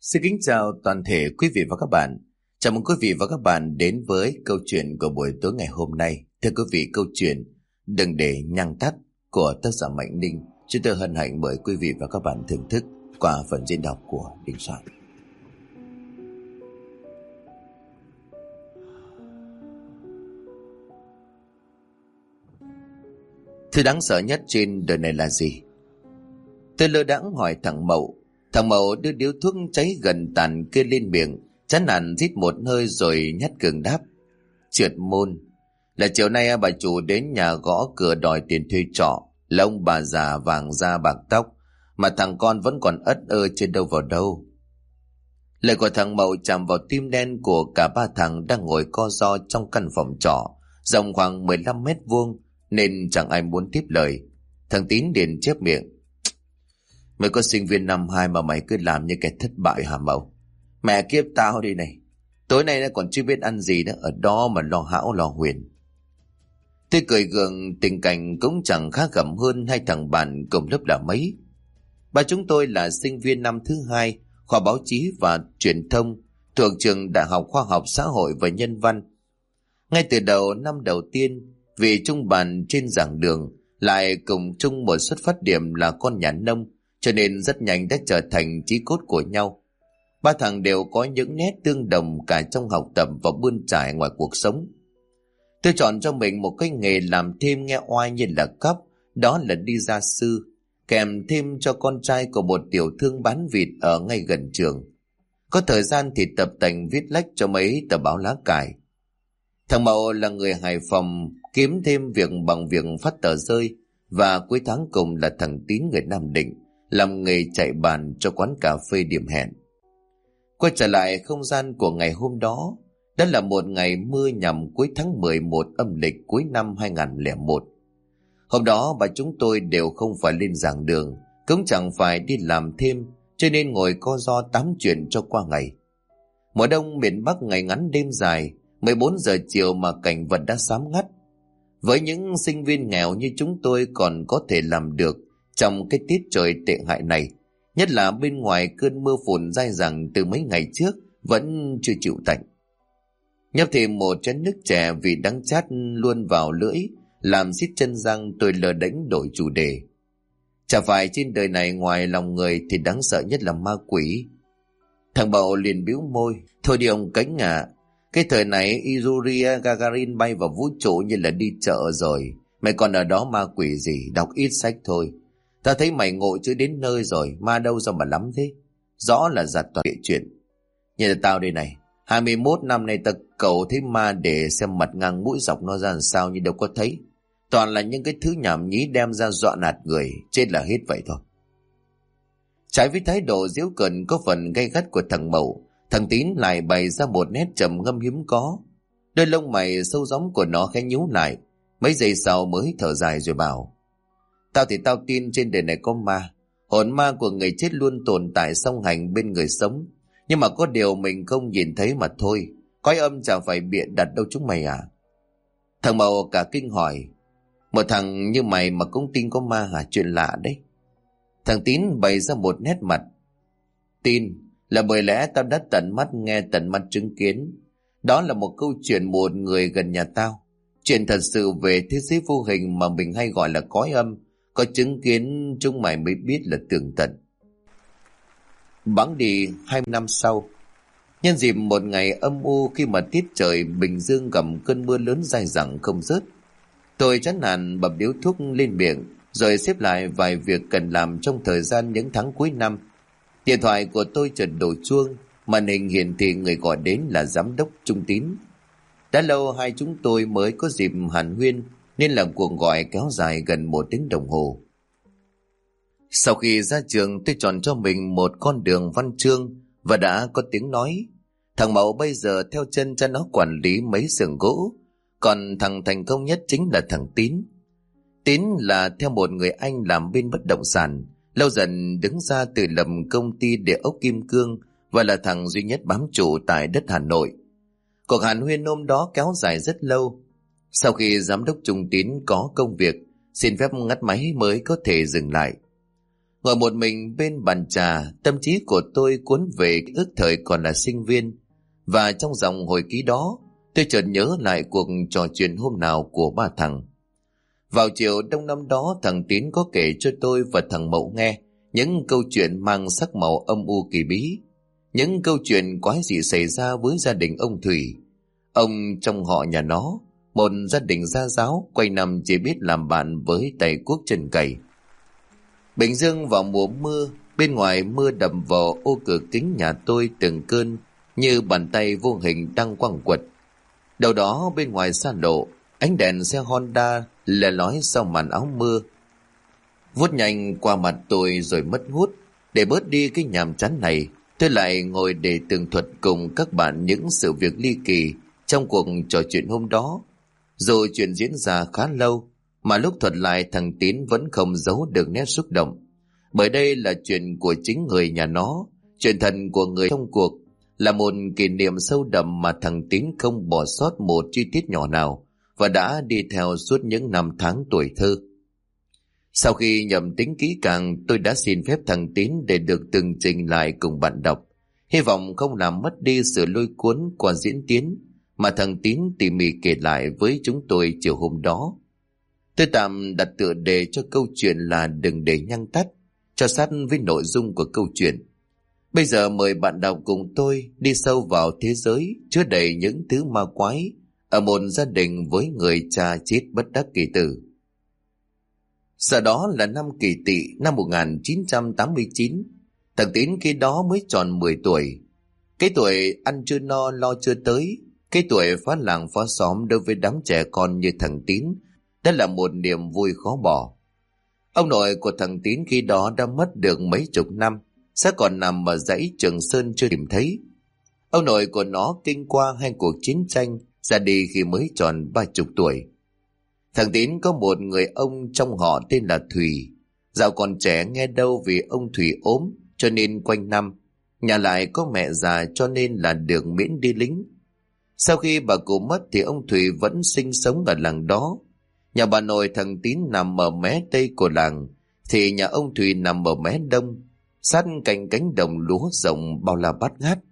Xin kính chào toàn thể quý vị và các bạn. Chào mừng quý vị và các bạn đến với câu chuyện của buổi tối ngày hôm nay. Thưa quý vị, câu chuyện Đừng để nhang tắt của tác giả Mạnh Ninh, chúng tôi hân hạnh mời quý vị và các bạn thưởng thức qua phần diễn đọc của Đình Soạn. Thứ đáng sợ nhất trên đời này là gì? Tôi lơ đãng hỏi thằng Mậu. Thằng Mậu đưa điếu thuốc cháy gần tàn kia lên miệng, chán nản rít một hơi rồi nhát cường đáp: Trượt môn. Là chiều nay bà chủ đến nhà gõ cửa đòi tiền thuê trọ, là ông bà già vàng da bạc tóc, mà thằng con vẫn còn ất ơ chưa đâu vào đâu. Lời của thằng Mậu chạm vào tim đen của cả ba thằng đang ngồi co ro trong căn phòng trọ rộng khoảng 15 mét vuông, nên chẳng ai muốn tiếp lời. Thằng Tín liền chép miệng: Mày có sinh viên năm 2 mà mày cứ làm như kẻ thất bại hả Mậu? Mẹ kiếp tao đi này, tối nay nó còn chưa biết ăn gì nữa, ở đó mà lo hão lo huyền. Tôi cười gượng, tình cảnh cũng chẳng khác gầm hơn hai thằng bạn cùng lớp là mấy. Ba chúng tôi là sinh viên năm thứ 2 khoa báo chí và truyền thông thuộc trường Đại học Khoa học Xã hội và Nhân văn. Ngay từ đầu năm đầu tiên, vì chung bàn trên giảng đường, lại cùng chung một xuất phát điểm là con nhà nông, cho nên rất nhanh đã trở thành chí cốt của nhau. Ba thằng đều có những nét tương đồng cả trong học tập và bươn trải ngoài cuộc sống. Tôi chọn cho mình một cái nghề làm thêm nghe oai như là cấp, đó là đi gia sư, kèm thêm cho con trai của một tiểu thương bán vịt ở ngay gần trường. Có thời gian thì tập tành viết lách cho mấy tờ báo lá cải. Thằng Mậu là người Hải Phòng, kiếm thêm việc bằng việc phát tờ rơi, và cuối tháng cùng là thằng Tín người Nam Định, làm nghề chạy bàn cho quán cà phê điểm hẹn. Quay trở lại không gian của ngày hôm đó, đó là một ngày mưa nhằm cuối tháng 11 âm lịch cuối năm 2001. Hôm đó bà chúng tôi đều không phải lên giảng đường, cũng chẳng phải đi làm thêm, cho nên ngồi co ro tám chuyện cho qua ngày. Mùa đông miền Bắc ngày ngắn đêm dài, 14 giờ chiều mà cảnh vật đã xám ngắt. Với những sinh viên nghèo như chúng tôi còn có thể làm được trong cái tiết trời tệ hại này, nhất là bên ngoài cơn mưa phùn dai dẳng từ mấy ngày trước vẫn chưa chịu tạnh. Nhấp thêm một chén nước chè vị đắng chát luôn vào lưỡi, làm xiết chân răng, tôi lờ đễnh đổi chủ đề. Chả phải trên đời này ngoài lòng người thì đáng sợ nhất là ma quỷ. Thằng Bậu liền bĩu môi: Thôi đi ông Cánh à, cái thời này Yuri Gagarin bay vào vũ trụ như là đi chợ rồi. Mày còn ở đó ma quỷ gì, đọc ít sách thôi. Ta thấy mày ngộ chứ đến nơi rồi, ma đâu ra mà lắm thế. Rõ là giặt toàn địa chuyện. Nhìn là tao đây này, 21 năm nay ta cầu thấy ma để xem mặt ngang mũi dọc nó ra làm sao nhưng đâu có thấy. Toàn là những cái thứ nhảm nhí đem ra dọa nạt người, chết là hết vậy thôi. Trái với thái độ giễu cợt có phần gay gắt của thằng Mậu, thằng Tín lại bày ra một nét trầm ngâm hiếm có. Đôi lông mày sâu gióm của nó khẽ nhíu lại, mấy giây sau mới thở dài rồi bảo: Tao thì tao tin trên đời này có ma. Hồn ma của người chết luôn tồn tại song hành bên người sống, nhưng mà có điều mình không nhìn thấy mà thôi. Cõi âm chẳng phải bịa đặt đâu chúng mày à? Thằng Mậu cả kinh hỏi: Một thằng như mày mà cũng tin có ma hả? Chuyện lạ đấy. Thằng Tín bày ra một nét mặt: Tin là bởi lẽ tao đã tận mắt nghe, tận mắt chứng kiến. Đó là một câu chuyện một người gần nhà tao, chuyện thật sự về thế giới vô hình mà mình hay gọi là cõi âm. Có chứng kiến chúng mày mới biết là tường tận. Bẵng đi 20 năm sau, nhân dịp một ngày âm u khi mà tiết trời Bình Dương gầm cơn mưa lớn dai dẳng không dứt, tôi chán nản bập điếu thuốc lên miệng rồi xếp lại vài việc cần làm trong thời gian những tháng cuối năm. Điện thoại của tôi chợt đổ chuông, màn hình hiển thị người gọi đến là giám đốc Trung Tín. Đã lâu hai chúng tôi mới có dịp hàn huyên, nên là cuộc gọi kéo dài gần 1 tiếng đồng hồ. Sau khi ra trường, tôi chọn cho mình một con đường văn chương và đã có tiếng nói. Thằng Mậu bây giờ theo chân cho nó quản lý mấy xưởng gỗ, còn thằng thành công nhất chính là thằng Tín. Tín là theo một người anh làm bên bất động sản, lâu dần đứng ra từ lập công ty địa ốc Kim Cương và là thằng duy nhất bám trụ tại đất Hà Nội. Cuộc hàn huyên hôm đó kéo dài rất lâu. Sau khi giám đốc Trung Tín có công việc, xin phép ngắt máy mới có thể dừng lại. Ngồi một mình bên bàn trà, tâm trí của tôi cuốn về ước thời còn là sinh viên. Và trong dòng hồi ký đó, tôi chợt nhớ lại cuộc trò chuyện hôm nào của ba thằng. Vào chiều đông năm đó, thằng Tín có kể cho tôi và thằng Mậu nghe những câu chuyện mang sắc màu âm u kỳ bí. Những câu chuyện quái dị xảy ra với gia đình ông Thủy. Ông trong họ nhà nó, một gia đình gia giáo quanh năm chỉ biết làm bạn với tay cuốc chân cày. Bình dương vào mùa mưa, bên ngoài mưa đầm vào ô cửa kính nhà tôi từng cơn như bàn tay vô hình đang quăng quật. Đầu đó bên ngoài xa lộ, ánh đèn xe Honda lè lói sau màn áo mưa, vuốt nhanh qua mặt tôi rồi mất hút. Để bớt đi cái nhàm chán này, tôi lại ngồi để tường thuật cùng các bạn những sự việc ly kỳ trong cuộc trò chuyện hôm đó. Dù chuyện diễn ra khá lâu, mà lúc thuật lại thằng Tín vẫn không giấu được nét xúc động. Bởi đây là chuyện của chính người nhà nó, chuyện thần của người trong cuộc, là một kỷ niệm sâu đậm mà thằng Tín không bỏ sót một chi tiết nhỏ nào và đã đi theo suốt những năm tháng tuổi thơ. Sau khi nhẩm tính kỹ càng, tôi đã xin phép thằng Tín để được tường trình lại cùng bạn đọc, hy vọng không làm mất đi sự lôi cuốn qua diễn tiến mà thằng Tín tỉ mỉ kể lại với chúng tôi chiều hôm đó. Tôi tạm đặt tựa đề cho câu chuyện là Đừng để nhăng tắt, cho sát với nội dung của câu chuyện. Bây giờ mời bạn đọc cùng tôi đi sâu vào thế giới chứa đầy những thứ ma quái ở một gia đình với người cha chết bất đắc kỳ tử. Giờ đó là năm Kỷ Tỵ năm 1989. Thằng Tín khi đó mới tròn 10 tuổi. Cái tuổi ăn chưa no lo chưa tới, cái tuổi phá làng phá xóm đối với đám trẻ con như thằng Tín, đó là một niềm vui khó bỏ. Ông nội của thằng Tín khi đó đã mất được mấy chục năm, sẽ còn nằm ở dãy Trường Sơn chưa tìm thấy. Ông nội của nó kinh qua 2 cuộc chiến tranh, ra đi khi mới tròn 30 tuổi. Thằng Tín có một người ông trong họ tên là Thủy. Dạo còn trẻ nghe đâu vì ông Thủy ốm cho nên quanh năm, nhà lại có mẹ già cho nên là được miễn đi lính. Sau khi bà cụ mất thì ông Thủy vẫn sinh sống ở làng đó. Nhà bà nội thằng Tín nằm ở mé tây của làng, thì nhà ông Thủy nằm ở mé đông, sát cạnh cánh đồng lúa rộng bao la bát ngát.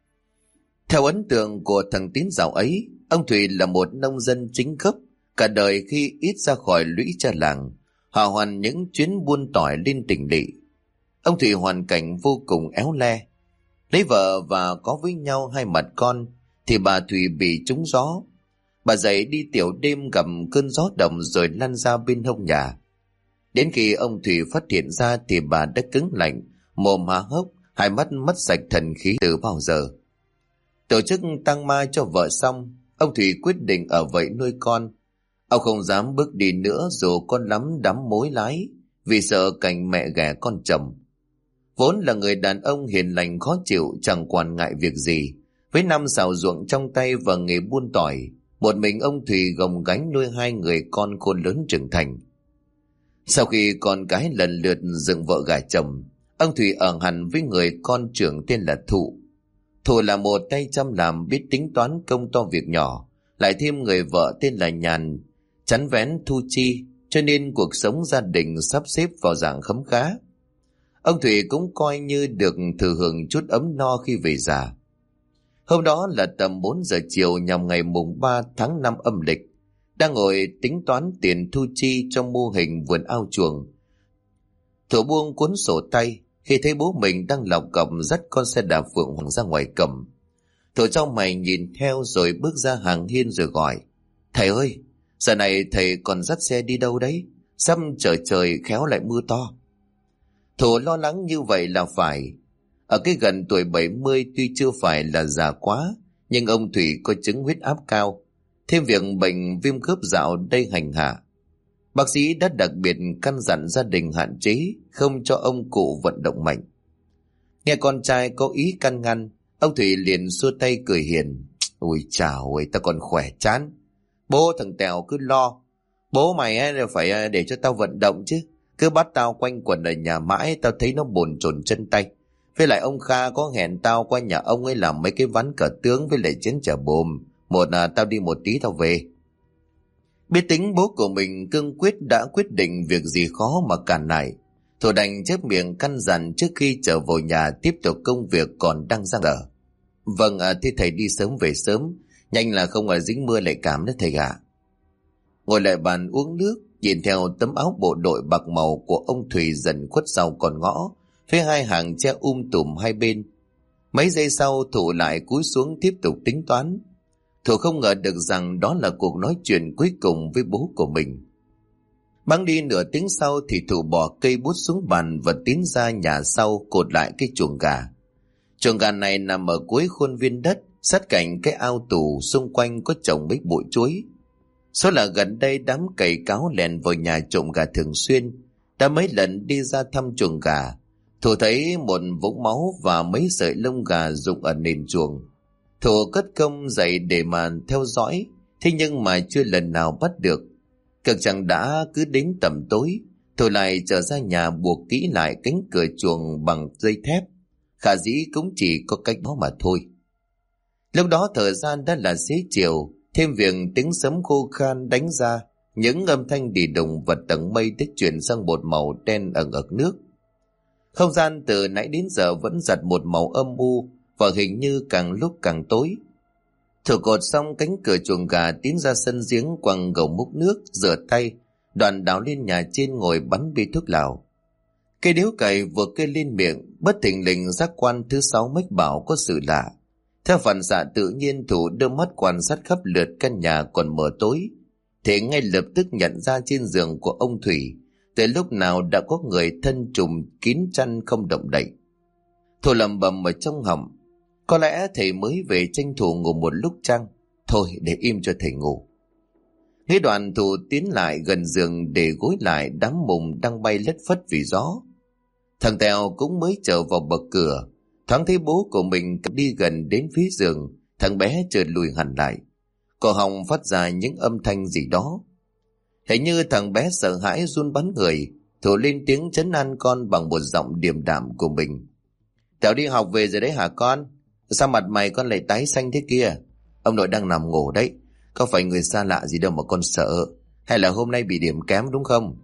Theo ấn tượng của thằng Tín dạo ấy, ông Thủy là một nông dân chính gốc. Cả đời khi ít ra khỏi lũy cha làng, họ hoàn những chuyến buôn tỏi lên tỉnh lỵ. Ông Thủy hoàn cảnh vô cùng éo le. Lấy vợ và có với nhau 2 mặt con, thì bà Thủy bị trúng gió. Bà dậy đi tiểu đêm gặp cơn gió động rồi lăn ra bên hông nhà. Đến khi ông Thủy phát hiện ra thì bà đã cứng lạnh, mồm há hốc, 2 mắt mất sạch thần khí từ bao giờ. Tổ chức tang ma cho vợ xong, ông Thủy quyết định ở vậy nuôi con. Ông không dám bước đi nữa dù con lắm đắm mối lái, vì sợ cảnh mẹ ghẻ con chồng. Vốn là người đàn ông hiền lành khó chịu, chẳng quản ngại việc gì. Với 5 xào ruộng trong tay và nghề buôn tỏi, một mình ông Thủy gồng gánh nuôi 2 người con khôn lớn trưởng thành. Sau khi con cái lần lượt dựng vợ gả chồng, ông Thủy ở hẳn với người con trưởng tên là Thụ. Thụ là một tay chăm làm, biết tính toán công to việc nhỏ, lại thêm người vợ tên là Nhàn, chắn vén thu chi, cho nên cuộc sống gia đình sắp xếp vào dạng khấm khá. Ông Thủy cũng coi như được thừa hưởng chút ấm no khi về già. Hôm đó là tầm 4 giờ chiều nhằm ngày mùng 3 tháng 5 âm lịch, đang ngồi tính toán tiền thu chi trong mô hình vườn ao chuồng. Thụ buông cuốn sổ tay khi thấy bố mình đang lọc cọc dắt con xe đạp Phượng Hoàng ra ngoài cầm. Thụ trong mày nhìn theo rồi bước ra hàng hiên rồi gọi: "Thầy ơi, giờ này thầy còn dắt xe đi đâu đấy? Sắp trời khéo lại mưa to." Thụ lo lắng như vậy là phải. Ở cái gần tuổi 70 tuy chưa phải là già quá, nhưng ông Thủy có chứng huyết áp cao, thêm việc bệnh viêm khớp dạo đây hành hạ. Bác sĩ đã đặc biệt căn dặn gia đình hạn chế không cho ông cụ vận động mạnh. Nghe con trai có ý can ngăn, ông Thủy liền xua tay cười hiền: "Ôi chào ơi, tao còn khỏe chán. Bố thằng Tèo cứ lo. Bố mày phải để cho tao vận động chứ. Cứ bắt tao quanh quẩn ở nhà mãi, tao thấy nó bồn chồn chân tay. Với lại ông Kha có hẹn tao qua nhà ông ấy làm mấy cái ván cờ tướng với lại chén chả bồm. Tao đi một tí tao về." Biết tính bố của mình cương quyết, đã quyết định việc gì khó mà cản lại. Thủ đành chép miệng căn dặn trước khi trở vào nhà tiếp tục công việc còn đang dang dở. Vâng, thế thầy đi sớm về sớm, nhanh là không dính mưa lại cảm đó thầy ạ. Ngồi lại bàn uống nước, nhìn theo tấm áo bộ đội bạc màu của ông Thủy dần khuất sau con ngõ, phía hai hàng tre tùm hai bên. Mấy giây sau Thủ lại cúi xuống tiếp tục tính toán. Thủ không ngờ được rằng đó là cuộc nói chuyện cuối cùng với bố của mình. Bẵng đi nửa tiếng sau thì Thủ bỏ cây bút xuống bàn và tiến ra nhà sau cột lại cái chuồng gà. Chuồng gà này nằm ở cuối khuôn viên đất, sát cạnh cái ao tù, xung quanh có trồng mấy bụi chuối. Số là gần đây đám cày cáo lèn vào nhà trộm gà thường xuyên, đã mấy lần đi ra thăm chuồng gà. Thủ thấy một vũng máu và mấy sợi lông gà rụng ở nền chuồng. Thủ cất công dậy để mà theo dõi, thế nhưng mà chưa lần nào bắt được. Cực chẳng đã cứ đến tầm tối, Thủ lại trở ra nhà buộc kỹ lại cánh cửa chuồng bằng dây thép. Khả dĩ cũng chỉ có cách đó mà thôi. Lúc đó thời gian đã là xế chiều, thêm việc tiếng sấm khô khan đánh ra, những âm thanh đi đùng vật tầng mây đã chuyển sang một màu đen ẩn ực nước. Không gian từ nãy đến giờ vẫn giặt một màu âm u và hình như càng lúc càng tối. Thủ cột xong cánh cửa chuồng gà tiến ra sân giếng, quăng gầu múc nước, rửa tay, đoàn đảo lên nhà trên ngồi bắn bi thuốc lào. Cây điếu cày vừa kê lên miệng, bất thình lình giác quan thứ 6 mách bảo có sự lạ. Theo phản xạ tự nhiên, Thủ đưa mắt quan sát khắp lượt căn nhà còn mờ tối, thì ngay lập tức nhận ra trên giường của ông Thủy từ lúc nào đã có người thân trùm kín chăn không động đậy. Thủ lẩm bẩm ở trong họng, có lẽ thầy mới về tranh thủ ngủ một lúc chăng? Thôi để im cho thầy ngủ. Nghĩ đoạn Thủ tiến lại gần giường để gối lại đám mùng đang bay lất phất vì gió. Thằng Tèo cũng mới trở vào bậc cửa, thoáng thấy bố của mình đi gần đến phía giường, thằng bé chợt lùi hẳn lại. Cổ họng phát ra những âm thanh gì đó. Hình như thằng bé sợ hãi run bắn người, Thủ lên tiếng trấn an con bằng một giọng điềm đạm của mình. Tèo đi học về rồi đấy hả con? Sao mặt mày con lại tái xanh thế kia? Ông nội đang nằm ngủ đấy, có phải người xa lạ gì đâu mà con sợ? Hay là hôm nay bị điểm kém đúng không?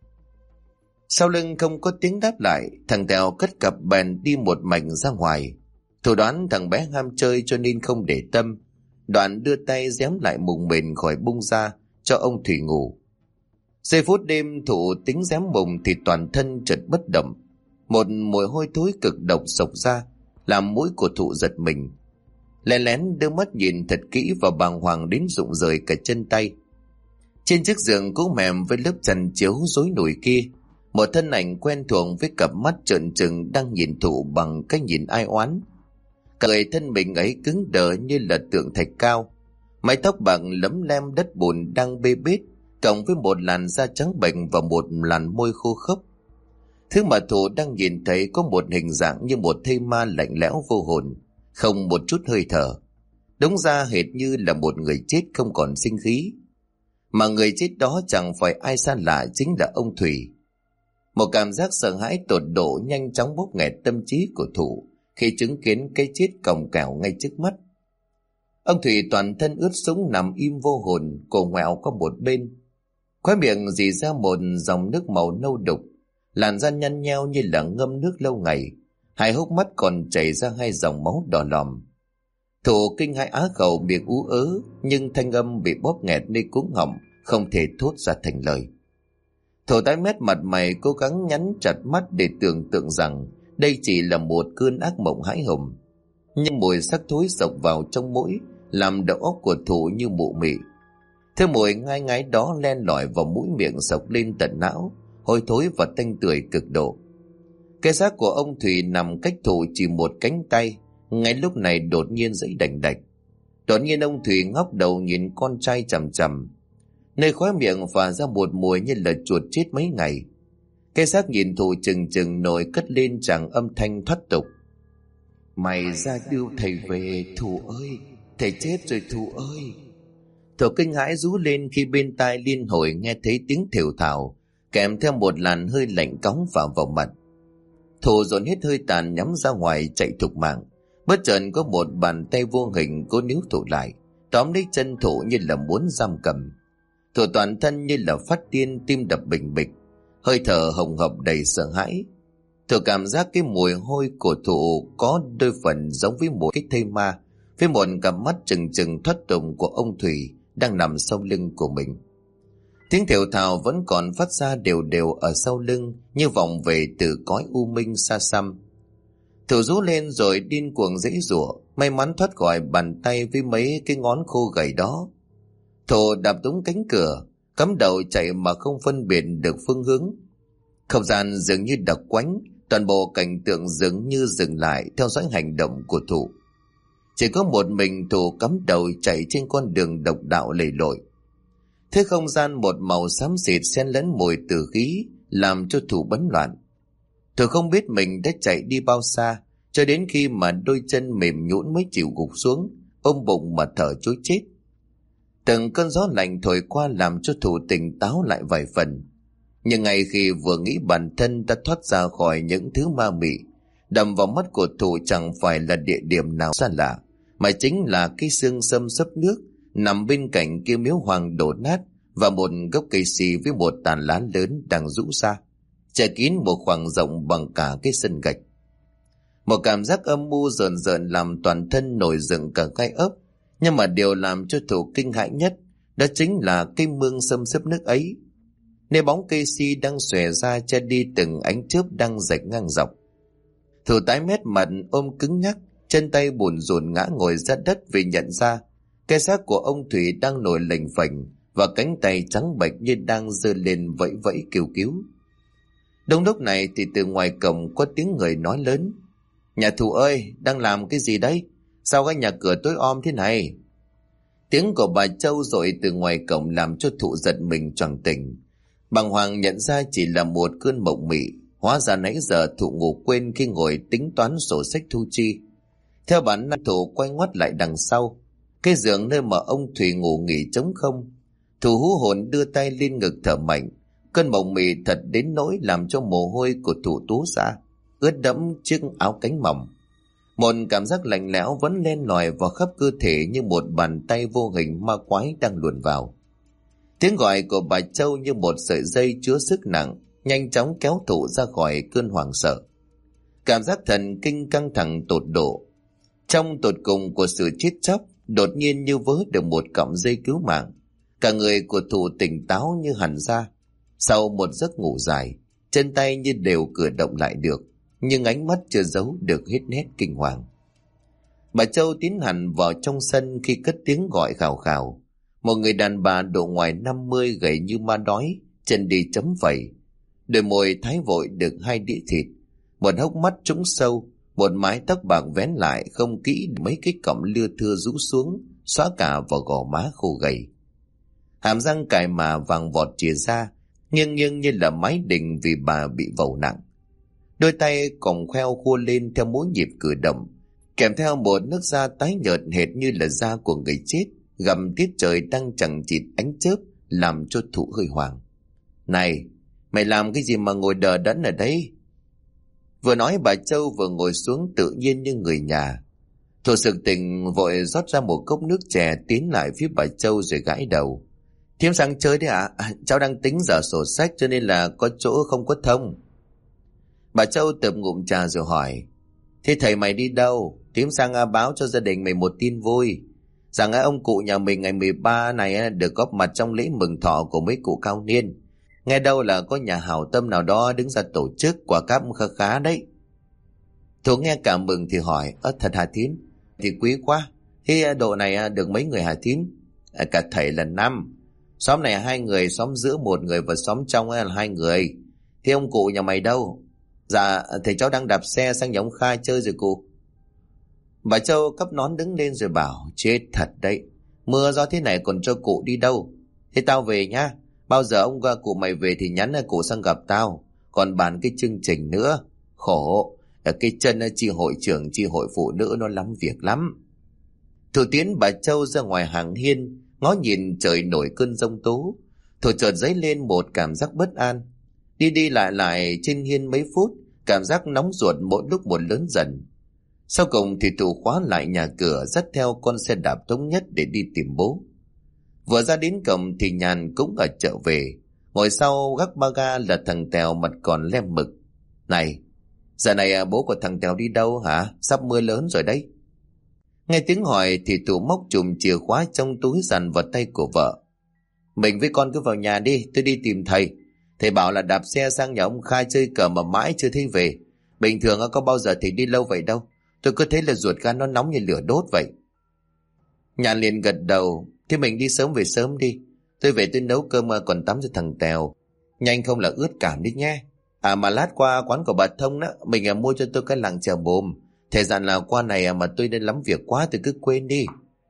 Sau lưng không có tiếng đáp lại, thằng Tèo cất cặp bèn đi một mạch ra ngoài. Thủ đoán thằng bé ham chơi cho nên không để tâm, đoạn đưa tay giếm lại mùng mền khỏi bung ra cho ông Thủy ngủ. Giây phút đêm Thủ tính giếm mùng thì toàn thân chợt bất động. Một mùi hôi thối cực độc xộc ra, làm mũi của Thủ giật mình. Lén lén đưa mắt nhìn thật kỹ và bàng hoàng đến rụng rời cả chân tay. Trên chiếc giường cũ mềm với lớp chăn chiếu rối nổi kia, một thân ảnh quen thuộc với cặp mắt trợn trừng đang nhìn Thủ bằng cái nhìn ai oán. Cả người thân mình ấy cứng đờ như là tượng thạch cao, mái tóc bạc lấm lem đất bùn đang bê bết, cộng với một làn da trắng bệch và một làn môi khô khốc. Thứ mà Thủ đang nhìn thấy có một hình dạng như một thây ma lạnh lẽo vô hồn, không một chút hơi thở. Đúng ra hệt như là một người chết không còn sinh khí. Mà người chết đó chẳng phải ai xa lạ, chính là ông Thủy. Một cảm giác sợ hãi tột độ nhanh chóng bóp nghẹt tâm trí của Thủ khi chứng kiến cái chết còng kẽo ngay trước mắt. Ông Thủy toàn thân ướt sũng nằm im vô hồn, cổ ngoẹo qua một bên, khóe miệng rỉ ra một dòng nước màu nâu đục, làn da nhăn nheo như là ngâm nước lâu ngày, hai hốc mắt còn chảy ra hai dòng máu đỏ lòm. Thủ kinh hãi á khẩu, miệng ú ớ, nhưng thanh âm bị bóp nghẹt nơi cuống họng, không thể thốt ra thành lời. Thủ tái mét mặt mày, cố gắng nhắm chặt mắt để tưởng tượng rằng đây chỉ là một cơn ác mộng hãi hùng. Nhưng mùi xác thối xộc vào trong mũi, làm đầu óc của Thủ như mụ mị. Thứ mùi ngai ngái đó len lỏi vào mũi miệng xộc lên tận não, hôi thối và tanh tưởi cực độ. Cái xác của ông Thủy nằm cách Thủ chỉ một cánh tay, ngay lúc này đột nhiên dậy đành đạch. Đột nhiên ông Thủy ngóc đầu nhìn con trai chằm chằm, nơi khóe miệng phả ra một mùi như là chuột chết mấy ngày. Cái xác nhìn Thủ chừng chừng nổi cất lên chàng âm thanh thoát tục. Mày ra đưa thầy về, Thủ ơi, thầy chết rồi Thủ ơi. Thủ kinh hãi rú lên khi bên tai liên hồi nghe thấy tiếng thều thào, kèm theo một làn hơi lạnh cóng vào mặt. Thủ dồn hết hơi tàn nhắm ra ngoài chạy thục mạng. Bất chợt có một bàn tay vô hình cố níu Thủ lại, tóm lấy chân Thủ như là muốn giam cầm. Thủ toàn thân như là phát điên, tim đập bình bịch. hơi thở hồng hộc đầy sợ hãi. Thủ cảm giác cái mùi hôi của Thụ có đôi phần giống với một cái thây ma, với một cặp mắt trừng trừng thoát tục của ông Thủy đang nằm sau lưng của mình. Tiếng thều thào vẫn còn phát ra đều đều ở sau lưng, như vọng về từ cõi u minh xa xăm. Thủ rú lên rồi điên cuồng giãy giụa, may mắn thoát khỏi bàn tay với mấy cái ngón khô gầy đó. Thủ đạp đúng cánh cửa, cắm đầu chạy mà không phân biệt được phương hướng. Không gian dường như đặc quánh, toàn bộ cảnh tượng dường như dừng lại theo dõi hành động của Thủ. Chỉ có một mình Thủ cắm đầu chạy trên con đường độc đạo lầy lội. Thế không gian một màu xám xịt xen lẫn mùi tử khí làm cho Thủ bấn loạn. Thủ không biết mình đã chạy đi bao xa, cho đến khi mà đôi chân mềm nhũn mới chịu gục xuống, ôm bụng mà thở trối chết. Từng cơn gió lạnh thổi qua làm cho Thủ tỉnh táo lại vài phần. Nhưng ngay khi vừa nghĩ bản thân đã thoát ra khỏi những thứ ma mị, đầm vào mắt của Thủ chẳng phải là địa điểm nào xa lạ, mà chính là cái xương sâm sấp nước nằm bên cạnh kia miếu hoang đổ nát và một gốc cây xì với một tàn lá lớn đang rũ ra, che kín một khoảng rộng bằng cả cái sân gạch. Một cảm giác âm mưu rợn rợn làm toàn thân nổi dựng cả gai ốc, nhưng mà điều làm cho Thủ kinh hãi nhất đó chính là cái mương xâm xấp nước ấy, nơi bóng cây si đang xòe ra che đi từng ánh chớp đang rạch ngang dọc. Thủ tái mét mặt ôm cứng nhắc, chân tay bủn rủn ngã ngồi ra đất vì nhận ra cái xác của ông Thủy đang nổi lềnh phềnh và cánh tay trắng bệch như đang giơ lên vẫy vẫy kêu cứu. Đúng lúc này thì từ ngoài cổng có tiếng người nói lớn: "Nhà Thủ ơi, đang làm cái gì đấy? Sao cái nhà cửa tối om thế này?" Tiếng của bà Châu dội từ ngoài cổng làm cho Thủ giật mình choàng tỉnh. Bàng hoàng nhận ra chỉ là một cơn mộng mị, hóa ra nãy giờ Thủ ngủ quên khi ngồi tính toán sổ sách thu chi. Theo bản năng Thủ quay ngoắt lại đằng sau, cái giường nơi mà ông Thủy ngủ nghỉ trống không. Thủ hú hồn đưa tay lên ngực thở mạnh. Cơn mộng mị thật đến nỗi làm cho mồ hôi của Thủ túa ra, ướt đẫm chiếc áo cánh mỏng. Một cảm giác lạnh lẽo vẫn len lỏi vào khắp cơ thể như một bàn tay vô hình ma quái đang luồn vào. Tiếng gọi của bà Châu như một sợi dây chứa sức nặng, nhanh chóng kéo Thủ ra khỏi cơn hoảng sợ. Cảm giác thần kinh căng thẳng tột độ. Trong tột cùng của sự chết chóc, đột nhiên như vớ được một cọng dây cứu mạng. Cả người của Thủ tỉnh táo như hẳn ra. Sau một giấc ngủ dài, chân tay như đều cử động lại được, nhưng ánh mắt chưa giấu được hết nét kinh hoàng. Bà Châu tiến hẳn vào trong sân khi cất tiếng gọi khào khào. Một người đàn bà độ ngoài 50 gầy như ma đói, chân đi chấm vẩy, đôi môi thái vội được 2 đĩa thịt, một hốc mắt trũng sâu, một mái tóc bạc vén lại không kỹ, mấy cái cọng lưa thưa rũ xuống xóa cả vào gò má khô gầy. Hàm răng cài mà vàng vọt chìa ra, nghiêng nghiêng như là mái đình vì bà bị vẩu nặng. Đôi tay còng khoeo khua lên theo mỗi nhịp cử động, kèm theo một nước da tái nhợt hệt như là da của người chết, gầm tiết trời đang chằng chịt ánh chớp làm cho Thủ hơi hoảng. "Này, mày làm cái gì mà ngồi đờ đẫn ở đây?" Vừa nói bà Châu vừa ngồi xuống tự nhiên như người nhà. Thủ sực tỉnh vội rót ra một cốc nước chè tiến lại phía bà Châu rồi gãi đầu. "Thím sang chơi đấy ạ? Cháu đang tính dở sổ sách cho nên là có chỗ không có thông." Bà Châu tợp ngụm trà rồi hỏi: "Thế thầy mày đi đâu? Thím sang báo cho gia đình mày một tin vui, rằng ông cụ nhà mình ngày 13 này được góp mặt trong lễ mừng thọ của mấy cụ cao niên. Nghe đâu là có nhà hảo tâm nào đó đứng ra tổ chức, quả cáp khá khá đấy." Thủ nghe cảm mừng thì hỏi: "Thật hả thím? Thì quý quá. Thế độ này được mấy người hả thím?" "Cả thầy là 5. Xóm này 2 người, xóm giữa 1 người và xóm trong là 2 người. Thế ông cụ nhà mày đâu?" "Dạ thầy cháu đang đạp xe sang nhà ông Khai chơi rồi cụ." Bà Châu cắp nón đứng lên rồi bảo: "Chết thật đấy, mưa gió thế này còn cho cụ đi đâu. Thế tao về nhá, bao giờ ông cụ mày về thì nhắn cụ sang gặp tao, còn bàn cái chương trình nữa. Khổ, ở cái chân chi hội trưởng chi hội phụ nữ nó lắm việc lắm." Thủ tiến bà Châu ra ngoài hàng hiên, ngó nhìn trời nổi cơn giông tố. Thủ chợt dấy lên một cảm giác bất an. Đi đi lại lại trên hiên mấy phút, cảm giác nóng ruột mỗi lúc một lớn dần. Sau cùng thì Thủ khóa lại nhà cửa, dắt theo con xe đạp thống nhất để đi tìm bố. Vừa ra đến cổng thì Nhàn cũng ở chợ về. Ngồi sau gác ba ga là thằng Tèo mặt còn lem mực. Này, giờ này bố của thằng Tèo đi đâu hả? Sắp mưa lớn rồi đấy. Nghe tiếng hỏi thì Thủ móc chùm chìa khóa trong túi dằn vào tay của vợ. Mình với con cứ vào nhà đi, tôi đi tìm thầy. Thầy bảo là đạp xe sang nhà ông Khai chơi cờ mà mãi chưa thấy về. Bình thường có bao giờ thầy đi lâu vậy đâu. Tôi cứ thấy là ruột gan nó nóng như lửa đốt vậy. Nhàn liền gật đầu. Thế mình đi sớm về sớm đi. Tôi về tôi nấu cơm còn tắm cho thằng Tèo. Nhanh không là ướt cảm đi nhé. À mà lát qua quán của bà Thông đó, mình mua cho tôi cái làng chèo bồm. Thời gian là qua này mà tôi đang lắm việc quá tôi cứ quên đi.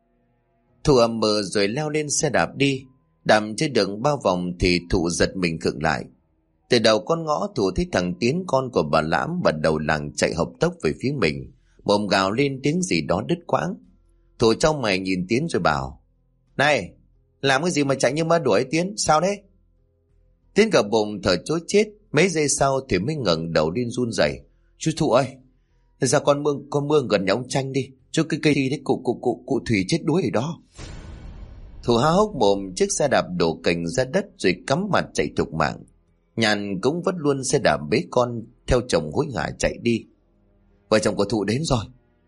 Thủ ầm mờ rồi leo lên xe đạp đi. Đạp trên đường bao vòng thì Thủ giật mình khựng lại. Từ đầu con ngõ Thủ thấy thằng Tiến con của bà Lãm và đầu làng chạy hộc tốc về phía mình, mồm gào lên tiếng gì đó đứt quãng. Thủ trong mày nhìn Tiến rồi bảo: Này, làm cái gì mà chạy như ma đuổi Tiến, sao đấy? Tiến cả bụng thở chối chết, mấy giây sau thì mới ngẩng đầu lên run rẩy. Chú Thủ ơi, ra con mương gần nhà ông Tranh đi, cho cái cây đấy cụ Thủy chết đuối ở đó. Thủ há hốc mồm, chiếc xe đạp đổ cành ra đất rồi cắm mặt chạy thục mạng. Nhàn cũng vất luôn xe đạp bế con theo chồng hối hả chạy đi. Vợ chồng của Thủ đến rồi.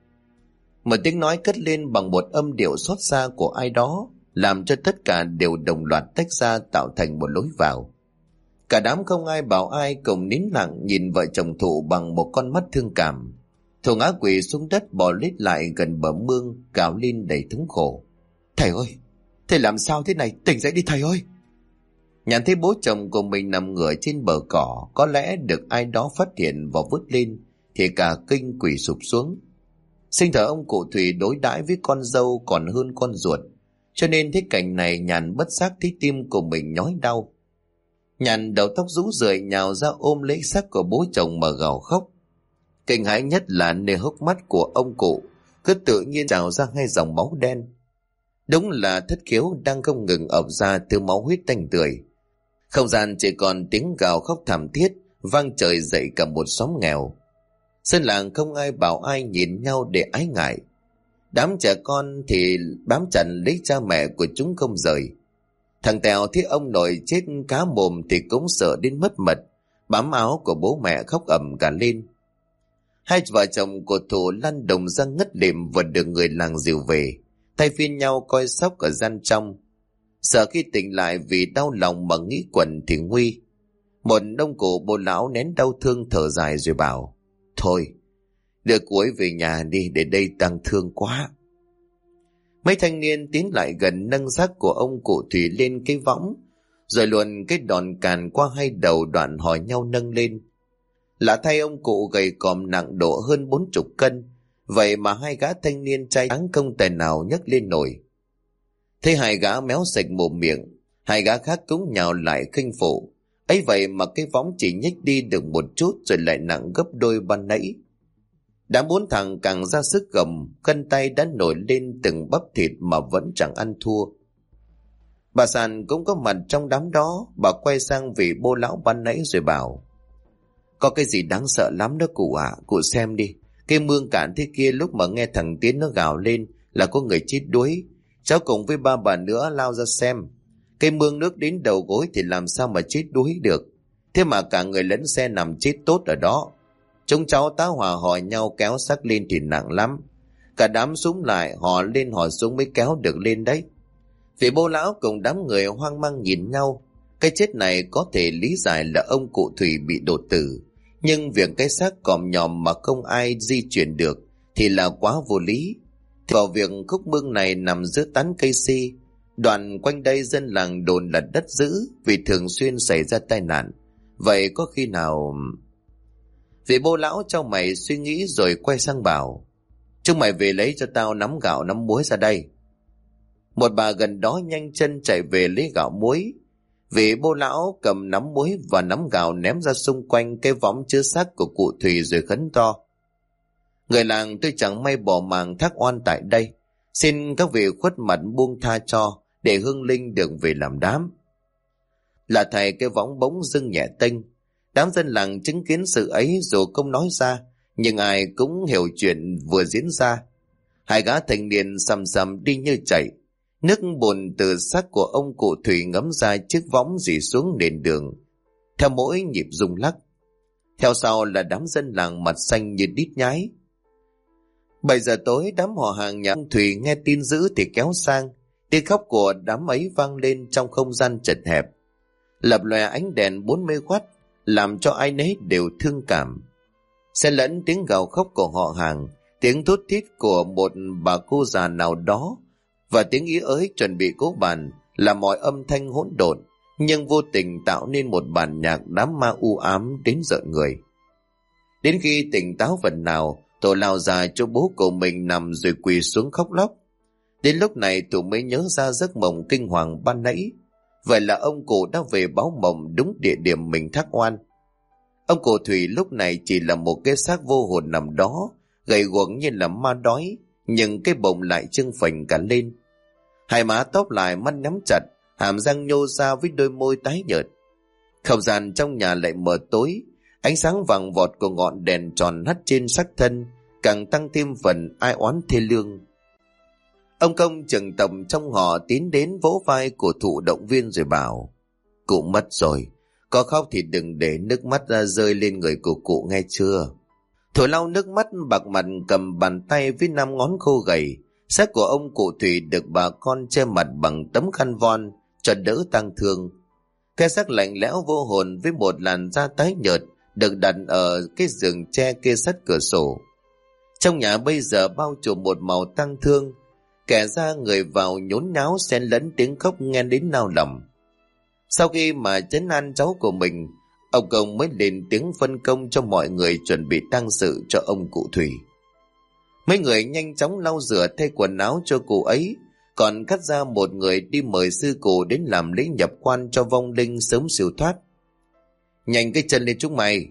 Một tiếng nói cất lên bằng một âm điệu xót xa của ai đó, làm cho tất cả đều đồng loạt tách ra tạo thành một lối vào. Cả đám không ai bảo ai cùng nín lặng nhìn vợ chồng Thủ bằng một con mắt thương cảm. Thủ ngã quỵ xuống đất bò lết lại gần bờ mương, gào lên đầy thống khổ. Thầy ơi, thầy làm sao thế này, tỉnh dậy đi thầy ơi. Nhàn thấy bố chồng của mình nằm ngửa trên bờ cỏ, có lẽ được ai đó phát hiện và vứt lên, thì cả kinh quỳ sụp xuống. Sinh thời ông cụ Thủy đối đãi với con dâu còn hơn con ruột, cho nên thấy cảnh này Nhàn bất giác thấy tim của mình nhói đau. Nhàn đầu tóc rũ rượi nhào ra ôm lấy xác của bố chồng mà gào khóc. Kinh hãi nhất là nơi hốc mắt của ông cụ cứ tự nhiên trào ra hai dòng máu đen. Đúng là thất khiếu đang không ngừng ọc ra từ máu huyết tanh tưởi. Không gian chỉ còn tiếng gào khóc thảm thiết vang trời dậy cả một xóm nghèo. Dân làng không ai bảo ai, nhìn nhau để ái ngại. Đám trẻ con thì bám chặt lấy cha mẹ của chúng không rời. Thằng Tèo thấy ông nội chết cá mồm thì cũng sợ đến mất mật, bám áo của bố mẹ khóc ầm cả lên. Hai vợ chồng của Thủ lăn đồng ra ngất lịm và được người làng dìu về, thay phiên nhau coi sóc ở gian trong. Sợ khi tỉnh lại vì đau lòng mà nghĩ quẩn thì nguy. Một ông cụ bố lão nén đau thương thở dài rồi bảo: Thôi, đưa cô ấy về nhà đi, để đây tăng thương quá. Mấy thanh niên tiến lại gần nâng xác của ông cụ Thủy lên cái võng, rồi luồn cái đòn càn qua hai đầu đoạn hỏi nhau nâng lên. Lạ thay ông cụ gầy còm nặng độ hơn 40 cân, vậy mà hai gã thanh niên trai tráng không tài nào nhấc lên nổi. Thấy hai gã méo sạch mồm miệng, hai gã khác cũng nhào lại khinh phụ. Ấy vậy mà cái võng chỉ nhích đi được một chút rồi lại nặng gấp đôi ban nãy. Đã bốn thằng càng ra sức gầm, cân tay đã nổi lên từng bắp thịt mà vẫn chẳng ăn thua. Bà Sàn cũng có mặt trong đám đó, bà quay sang vị bô lão ban nãy rồi bảo: Có cái gì đáng sợ lắm đó cụ ạ, cụ xem đi. Cái mương cạn thế kia lúc mà nghe thằng Tiến nó gào lên là có người chết đuối. Cháu cùng với ba bà nữa lao ra xem. Cái mương nước đến đầu gối thì làm sao mà chết đuối được. Thế mà cả người lẫn xe nằm chết tốt ở đó. Chúng cháu tá hỏa hỏi nhau kéo xác lên thì nặng lắm. Cả đám súng lại, họ lên họ xuống mới kéo được lên đấy. Vị bô lão cùng đám người hoang mang nhìn nhau. Cái chết này có thể lý giải là ông cụ Thủy bị đột tử, nhưng việc cái xác còm nhòm mà không ai di chuyển được thì là quá vô lý. Vào việc khúc mương này nằm giữa tán cây si, đoạn quanh đây dân làng đồn là đất dữ vì thường xuyên xảy ra tai nạn. Vậy có khi nào... Vị bô lão cho mày suy nghĩ rồi quay sang bảo: Chúng mày về lấy cho tao nắm gạo nắm muối ra đây. Một bà gần đó nhanh chân chạy về lấy gạo muối. Vị bô lão cầm nắm muối và nắm gạo ném ra xung quanh cái võng chứa xác của cụ Thủy rồi khấn to: Người làng tôi chẳng may bỏ màng thác oan tại đây, xin các vị khuất mặt buông tha cho, để hương linh được về làm đám. Là thầy cái võng bỗng dưng nhẹ tênh. Đám dân làng chứng kiến sự ấy dù không nói ra, nhưng ai cũng hiểu chuyện vừa diễn ra. Hai gã thanh niên sầm sầm đi như chạy. Nước bùn từ xác của ông cụ Thủy ngấm ra chiếc võng rỉ xuống nền đường, theo mỗi nhịp rung lắc. Theo sau là đám dân làng mặt xanh như đít nhái. 7 giờ tối, đám họ hàng nhà ông Thủy nghe tin dữ thì kéo sang. Tiếng khóc của đám ấy vang lên trong không gian chật hẹp, lập lòe ánh đèn 40W, làm cho ai nấy đều thương cảm. Xen lẫn tiếng gào khóc của họ hàng, tiếng thút thít của một bà cô già nào đó và tiếng ý ới chuẩn bị cỗ bàn, là mọi âm thanh hỗn độn nhưng vô tình tạo nên một bản nhạc đám ma u ám đến rợn người. Đến khi tỉnh táo phần nào, Tổ lao ra cho bố của mình nằm rồi quỳ xuống khóc lóc. Đến lúc này Tổ mới nhớ ra giấc mộng kinh hoàng ban nãy. Vậy là ông cụ đã về báo mộng đúng địa điểm mình thác oan. Ông cụ Thủy lúc này chỉ là một cái xác vô hồn nằm đó, gầy guộc như là ma đói, nhưng cái bụng lại trưng phình cả lên. Hai má tóc lại, mắt nhắm chặt, hàm răng nhô ra với đôi môi tái nhợt. Không gian trong nhà lại mờ tối, ánh sáng vàng vọt của ngọn đèn tròn hắt trên xác thân càng tăng thêm phần ai oán thê lương. Ông công trưởng tầm trong họ tiến đến vỗ vai của Thụ động viên rồi bảo: "Cụ mất rồi, có khóc thì đừng để nước mắt ra rơi lên người của cụ nghe chưa?" Thụ lau nước mắt bạc mặt, cầm bàn tay với 5 ngón khô gầy. Xác của ông cụ Thủy được bà con che mặt bằng tấm khăn voan cho đỡ tang thương. Cái xác lạnh lẽo vô hồn với một làn da tái nhợt được đặt ở cái giường tre kê sát cửa sổ. Trong nhà bây giờ bao trùm một màu tang thương, kẻ ra người vào nhốn nháo xen lẫn tiếng khóc nghe đến nao lòng. Sau khi mà trấn an cháu của mình, ông công mới lên tiếng phân công cho mọi người chuẩn bị tang sự cho ông cụ Thủy. Mấy người nhanh chóng lau rửa thay quần áo cho cụ ấy, còn cắt ra một người đi mời sư cụ đến làm lễ nhập quan cho vong linh sớm siêu thoát. "Nhanh cái chân lên chúng mày."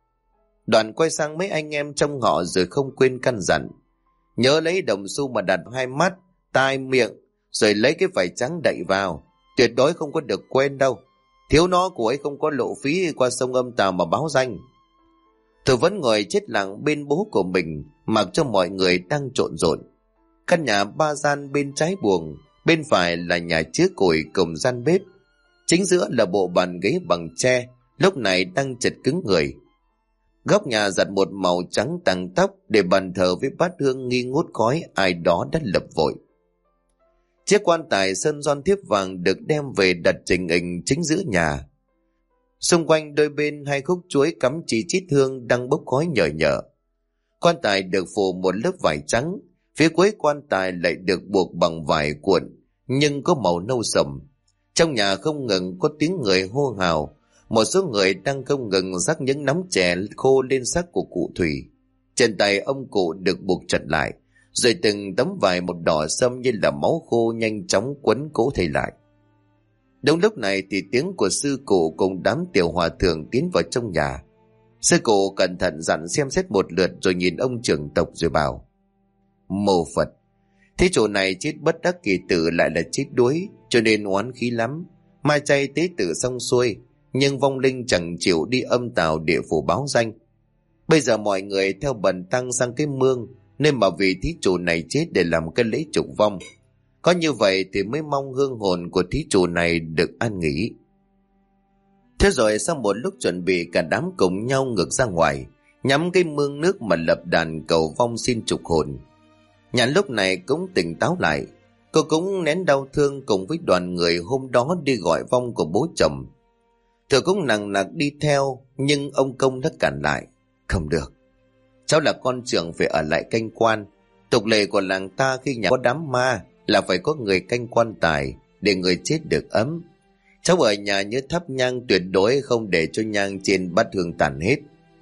Đoàn quay sang mấy anh em trong họ rồi không quên căn dặn: "Nhớ lấy đồng xu mà đặt 2 mắt, tai, miệng, rồi lấy cái vải trắng đậy vào. Tuyệt đối không có được quên đâu. Thiếu nó cụ ấy không có lộ phí qua sông Âm Tào mà báo danh." Tôi vẫn ngồi chết lặng bên bố của mình, mặc cho mọi người đang trộn rộn. Căn nhà 3 gian, bên trái buồng, bên phải là nhà chứa củi cùng gian bếp. Chính giữa là bộ bàn ghế bằng tre, lúc này đang chật cứng người. Góc nhà giặt một màu trắng tàng tóc để bàn thờ với bát hương nghi ngút khói ai đó đã lập vội. Chiếc quan tài sơn son thiếp vàng được đem về đặt chỉnh hình chính giữa nhà. Xung quanh đôi bên 2 khúc chuối cắm chỉ chít hương đang bốc khói nhờ nhợ. Quan tài được phủ một lớp vải trắng, phía cuối quan tài lại được buộc bằng vải cuộn nhưng có màu nâu sẫm. Trong nhà không ngừng có tiếng người hô hào, một số người đang không ngừng rắc những nắm chè khô lên xác của cụ Thủy. Chân tay ông cụ được buộc chặt lại, rồi từng tấm vải một đỏ sẫm như là máu khô nhanh chóng quấn cố thầy lại. Đúng lúc này thì tiếng của sư cụ cùng đám tiểu hòa thượng tiến vào trong nhà. Sư cụ cẩn thận dặn xem xét một lượt rồi nhìn ông trưởng tộc rồi bảo: "Mô Phật, thế chỗ này chết bất đắc kỳ tử lại là chết đuối, cho nên oán khí lắm. Mai chay tế tự xong xuôi, nhưng vong linh chẳng chịu đi Âm Tào địa phủ báo danh. Bây giờ mọi người theo bần tăng sang cái mương nên mà vì thí chủ này chết để làm cái lễ trục vong. Có như vậy thì mới mong hương hồn của thí chủ này được an nghỉ." Thế rồi sau một lúc chuẩn bị, cả đám cùng nhau ngược ra ngoài, nhắm cái mương nước mà lập đàn cầu vong xin trục hồn. Nhàn lúc này cũng tỉnh táo lại, cô cũng nén đau thương cùng với đoàn người hôm đó đi gọi vong của bố chồng. Thừa cũng nằng nặc đi theo, nhưng ông công đã cản lại: "Không được, cháu là con trưởng phải ở lại canh quan. Tục lệ của làng ta khi nhà có đám ma là phải có người canh quan tài để người chết được ấm. Cháu ở nhà nhớ thắp nhang, tuyệt đối không để cho nhang trên bát hương tàn hết."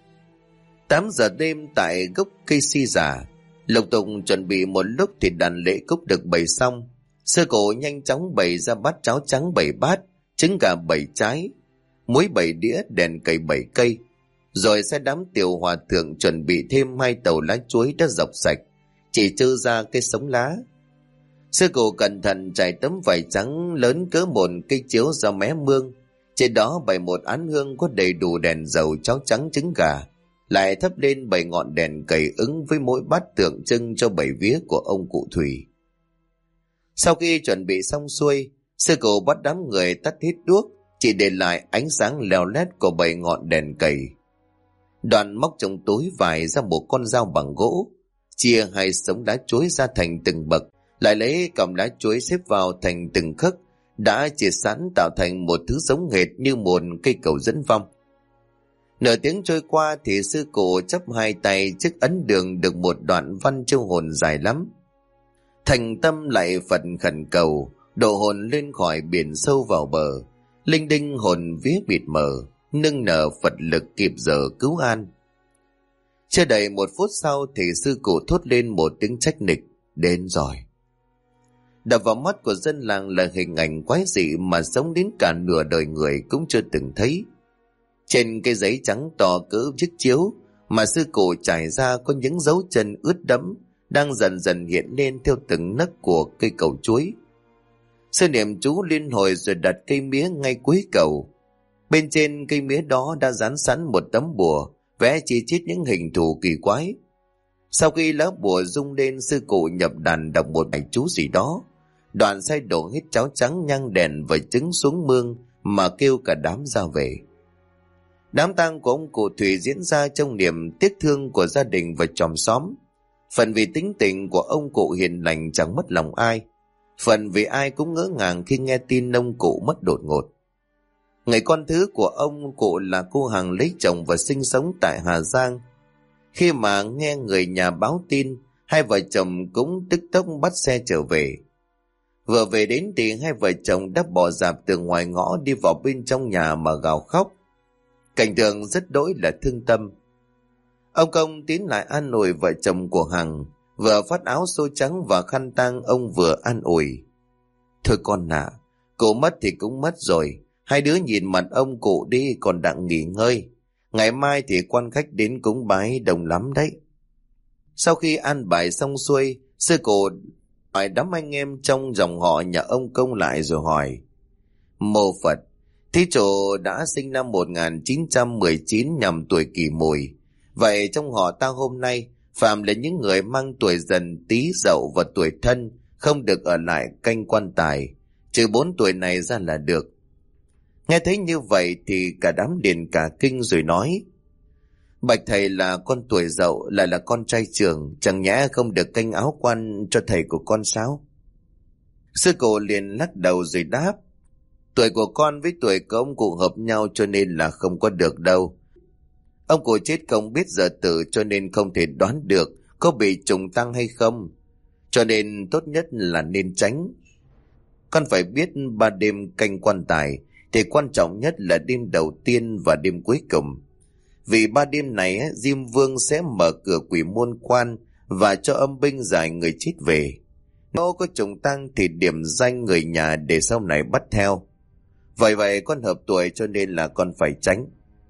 8 giờ đêm tại gốc cây si giả, lục tục chuẩn bị một lúc thì đàn lễ cúc được bày xong. Sư cổ nhanh chóng bày ra bát cháo trắng 7 bát, trứng gà 7 trái, muối 7 đĩa, đèn cầy 7 cây. Rồi sẽ đám tiểu hòa thượng chuẩn bị thêm 2 tàu lá chuối đã dọc sạch, chỉ trơ ra cái sống lá. Sư cụ cẩn thận trải tấm vải trắng lớn cỡ một cây chiếu ra mé mương. Trên đó bày một án hương có đầy đủ đèn dầu, cháo trắng, trứng gà, lại thắp lên 7 ngọn đèn cầy ứng với mỗi bát tượng trưng cho 7 vía của ông cụ Thủy. Sau khi chuẩn bị xong xuôi, sư cụ bắt đám người tắt hết đuốc, chỉ để lại ánh sáng leo lét của 7 ngọn đèn cầy. Đoàn móc trong túi vải ra một con dao bằng gỗ, chia hai sống đá chuối ra thành từng bậc, lại lấy cọng đá chuối xếp vào thành từng khấc, đã chia sẵn tạo thành một thứ giống hệt như một cây cầu dẫn vong. Nửa tiếng trôi qua thì sư cụ chắp hai tay trước ấn đường được một đoạn văn chiêu hồn dài lắm. Thành tâm lại Phật khẩn cầu, độ hồn lên khỏi biển sâu vào bờ, linh đinh hồn vía mịt mờ, nương nở Phật lực kịp giờ cứu an. Chưa đầy 1 phút sau thì sư cụ thốt lên một tiếng trách nịch: đến rồi. Đập vào mắt của dân làng là hình ảnh quái dị mà sống đến cả nửa đời người cũng chưa từng thấy. Trên cây giấy trắng to cỡ chiếc chiếu mà sư cụ trải ra có những dấu chân ướt đẫm đang dần dần hiện lên theo từng nấc của cây cầu chuối. Sư niệm chú liên hồi rồi đặt cây mía ngay cuối cầu. Bên trên cây mía đó đã dán sẵn một tấm bùa vẽ chi chít những hình thù kỳ quái. Sau khi lá bùa rung lên, sư cụ nhập đàn đọc một bài chú gì đó, đoạn sai đổ hết cháo trắng, nhang đèn và trứng xuống mương mà kêu cả đám ra về. Đám tang của ông cụ Thủy diễn ra trong niềm tiếc thương của gia đình và chòm xóm. Phần vì tính tình của ông cụ hiền lành chẳng mất lòng ai, phần vì ai cũng ngỡ ngàng khi nghe tin ông cụ mất đột ngột. Người con thứ của ông cụ là cô Hằng lấy chồng và sinh sống tại Hà Giang. Khi mà nghe người nhà báo tin, hai vợ chồng cũng tức tốc bắt xe trở về. Vừa về đến thì hai vợ chồng đã bỏ dạp từ ngoài ngõ đi vào bên trong nhà mà gào khóc. Cảnh tượng rất đỗi là thương tâm. Ông Công tiến lại an ủi vợ chồng của Hằng, vừa phát áo xô trắng và khăn tang. Ông vừa an ủi: thôi con ạ, cụ mất thì cũng mất rồi, hai đứa nhìn mặt ông cụ đi còn đặng nghỉ ngơi, ngày mai thì quan khách đến cúng bái đông lắm đấy. Sau khi an bài xong xuôi, sư cụ hỏi đám anh em trong dòng họ nhà ông Công lại rồi hỏi: mô Phật, thí chủ đã sinh năm 1919 nhằm tuổi Kỷ Mùi, vậy trong họ ta hôm nay phàm là những người mang tuổi Dần, Tý, Dậu và tuổi Thân không được ở lại canh quan tài, trừ 4 tuổi này ra là được. Nghe thấy như vậy thì cả đám liền cả kinh rồi nói: bạch thầy, là con tuổi Dậu, lại là con trai trưởng, chẳng nhẽ không được canh áo quan cho thầy của con sao? Sư cụ liền lắc đầu rồi đáp: tuổi của con với tuổi của ông cụ hợp nhau cho nên là không có được đâu. Ông cụ chết không biết giờ tử cho nên không thể đoán được có bị trùng tăng hay không, cho nên tốt nhất là nên tránh. Con phải biết 3 đêm canh quan tài thì quan trọng nhất là đêm đầu tiên và đêm cuối cùng. Vì 3 đêm này Diêm Vương sẽ mở cửa quỷ môn quan và cho âm binh giải người chết về. Nếu có trùng tăng thì điểm danh người nhà để sau này bắt theo. Vậy con hợp tuổi cho nên là con phải tránh.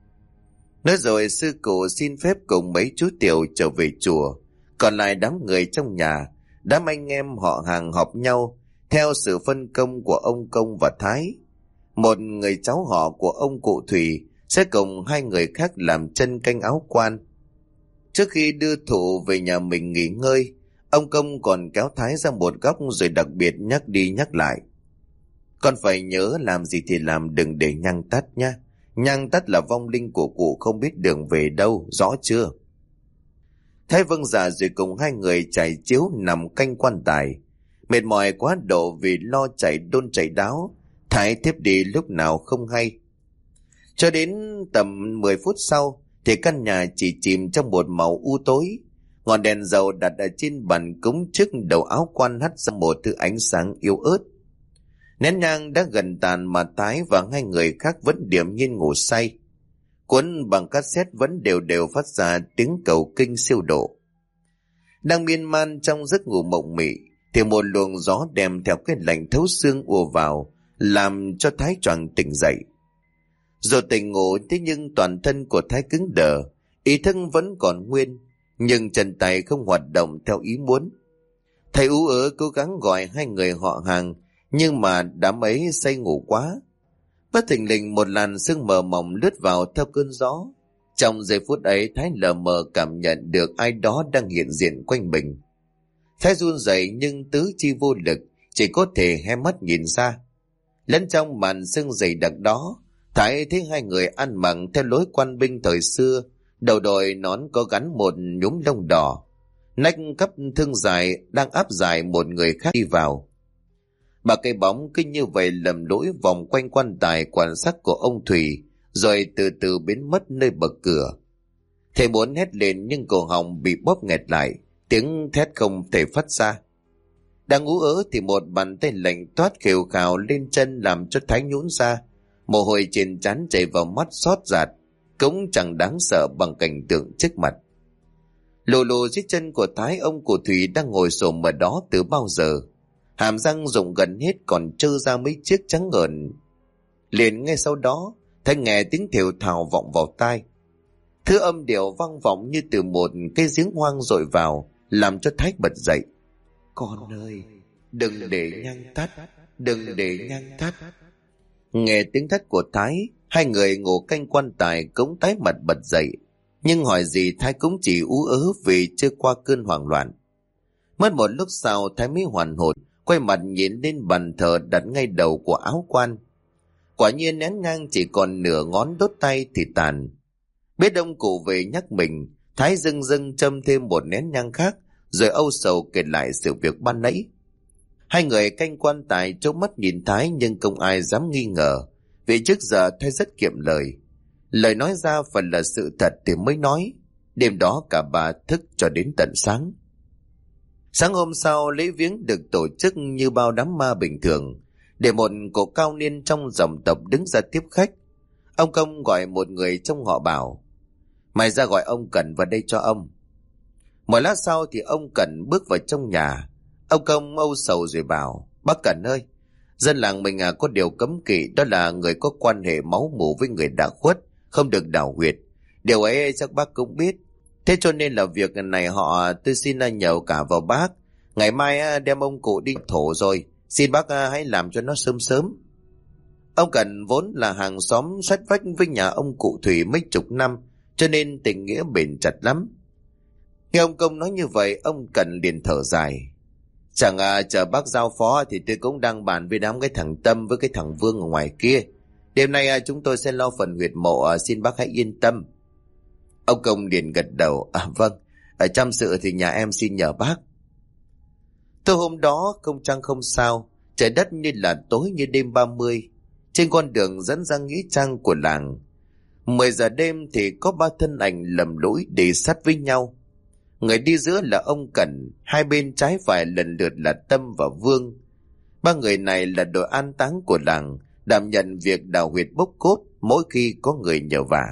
Nói rồi sư cụ xin phép cùng mấy chú tiểu trở về chùa. Còn lại đám người trong nhà, đám anh em họ hàng họp nhau theo sự phân công của ông Công và Thái. Một người cháu họ của ông cụ Thủy sẽ cùng 2 người khác làm chân canh áo quan. Trước khi đưa thụ về nhà mình nghỉ ngơi, ông Công còn kéo Thái ra một góc rồi đặc biệt nhắc đi nhắc lại: con phải nhớ làm gì thì làm, đừng để nhang tắt nha. Nhang tắt là vong linh của cụ không biết đường về đâu, rõ chưa? Thái vâng dạ rồi cùng 2 người trải chiếu nằm canh quan tài. Mệt mỏi quá độ vì lo chạy đôn chạy đáo, Thái thiếp đi lúc nào không hay. Cho đến tầm 10 phút sau thì căn nhà chỉ chìm trong một màu u tối. Ngọn đèn dầu đặt ở trên bàn cúng trước đầu áo quan hắt ra một thứ ánh sáng yếu ớt. Nén nhang đã gần tàn mà Thái và 2 người khác vẫn điềm nhiên ngủ say. Cuốn bằng cassette vẫn đều đều phát ra tiếng cầu kinh siêu độ. Đang miên man trong giấc ngủ mộng mị thì một luồng gió đem theo cái lạnh thấu xương ùa vào, làm cho Thái choàng tỉnh dậy. Dù tỉnh ngủ thế nhưng toàn thân của Thái cứng đờ, ý thức vẫn còn nguyên, nhưng chân tay không hoạt động theo ý muốn. Thầy ú ớ cố gắng gọi 2 người họ hàng, nhưng mà đám ấy say ngủ quá. Bất thình lình một làn sương mờ mỏng lướt vào theo cơn gió. Trong giây phút ấy Thái lờ mờ cảm nhận được ai đó đang hiện diện quanh mình. Thái run rẩy nhưng tứ chi vô lực, chỉ có thể hé mắt nhìn ra. Lẫn trong màn sương dày đặc đó, Thái thấy hai người ăn mặc theo lối quan binh thời xưa, đầu đội nón có gắn một nhúm lông đỏ, nách cắp thương dài đang áp giải một người khác đi vào. Bà cây bóng cứ như vậy lầm lũi vòng quanh quan tài quan sát của ông Thủy, rồi từ từ biến mất nơi bậc cửa. Thầy muốn hét lên nhưng cổ họng bị bóp nghẹt lại, tiếng thét không thể phát ra. Đang ú ớ thì một bàn tay lạnh toát khều khào lên chân làm cho Thái nhũn ra, mồ hôi trên trán chảy vào mắt xót giạt, cũng chẳng đáng sợ bằng cảnh tượng trước mặt. Lù lù dưới chân của Thái, ông của Thủy đang ngồi xổm ở đó từ bao giờ, hàm răng rụng gần hết còn trơ ra mấy chiếc trắng ngợn. Liền ngay sau đó, Thái nghe tiếng thều thào vọng vào tai. Thứ âm điệu vang vọng như từ một cái giếng hoang dội vào, làm cho Thái bật dậy. Con ơi, đừng để nhang tắt, đừng để nhang tắt. Nghe tiếng thét của Thái, hai người ngủ canh quan tài cũng tái mặt bật dậy, nhưng hỏi gì Thái cũng chỉ ú ớ vì chưa qua cơn hoảng loạn. Mất một lúc sau Thái mới hoàn hồn, quay mặt nhìn lên bàn thờ đặt ngay đầu của áo quan. Quả nhiên nén nhang chỉ còn nửa ngón đốt tay thì tàn. Biết ông cụ về nhắc mình, Thái dưng dưng châm thêm một nén nhang khác, rồi âu sầu kể lại sự việc ban nãy. Hai người canh quan tài trố mắt nhìn Thái nhưng không ai dám nghi ngờ, vì trước giờ Thái rất kiệm lời. Lời nói ra phần là sự thật thì mới nói. Đêm đó cả bà thức cho đến tận sáng. Sáng hôm sau, lễ viếng được tổ chức như bao đám ma bình thường, để một cụ cao niên trong dòng tộc đứng ra tiếp khách. Ông Công gọi một người trong họ bảo: "Mày ra gọi ông Cẩn vào đây cho ông." Một lát sau thì ông Cẩn bước vào trong nhà. Ông Công âu sầu rồi bảo: "Bác Cẩn ơi, dân làng mình có điều cấm kỵ, đó là người có quan hệ máu mủ với người đã khuất không được đào huyệt. Điều ấy chắc bác cũng biết. Thế cho nên là việc này tôi xin nhờ cả vào bác. Ngày mai đem ông cụ đi thổ rồi, xin bác hãy làm cho nó sớm sớm." Ông Cẩn vốn là hàng xóm sát vách với nhà ông cụ Thủy mấy chục năm, cho nên tình nghĩa bền chặt lắm. Nghe ông Công nói như vậy, ông Cẩn liền thở dài: "Chẳng chờ bác giao phó thì tôi cũng đang bàn với đám cái thằng Tâm với cái thằng Vương ở ngoài kia. Đêm nay chúng tôi sẽ lo phần huyệt mộ, xin bác hãy yên tâm." Ông Công liền gật đầu: "Vâng, ở chăm sự thì nhà em xin nhờ bác." Tối hôm đó không trăng không sao, trời đất như là tối như đêm 30. Trên con đường dẫn ra nghĩa trang của làng, 10 giờ đêm thì có ba thân ảnh lầm lũi đi sát với nhau. Người đi giữa là ông Cẩn, hai bên trái phải lần lượt là Tâm và Vương. Ba người này là đội an táng của làng, đảm nhận việc đào huyệt bốc cốt mỗi khi có người nhờ vả.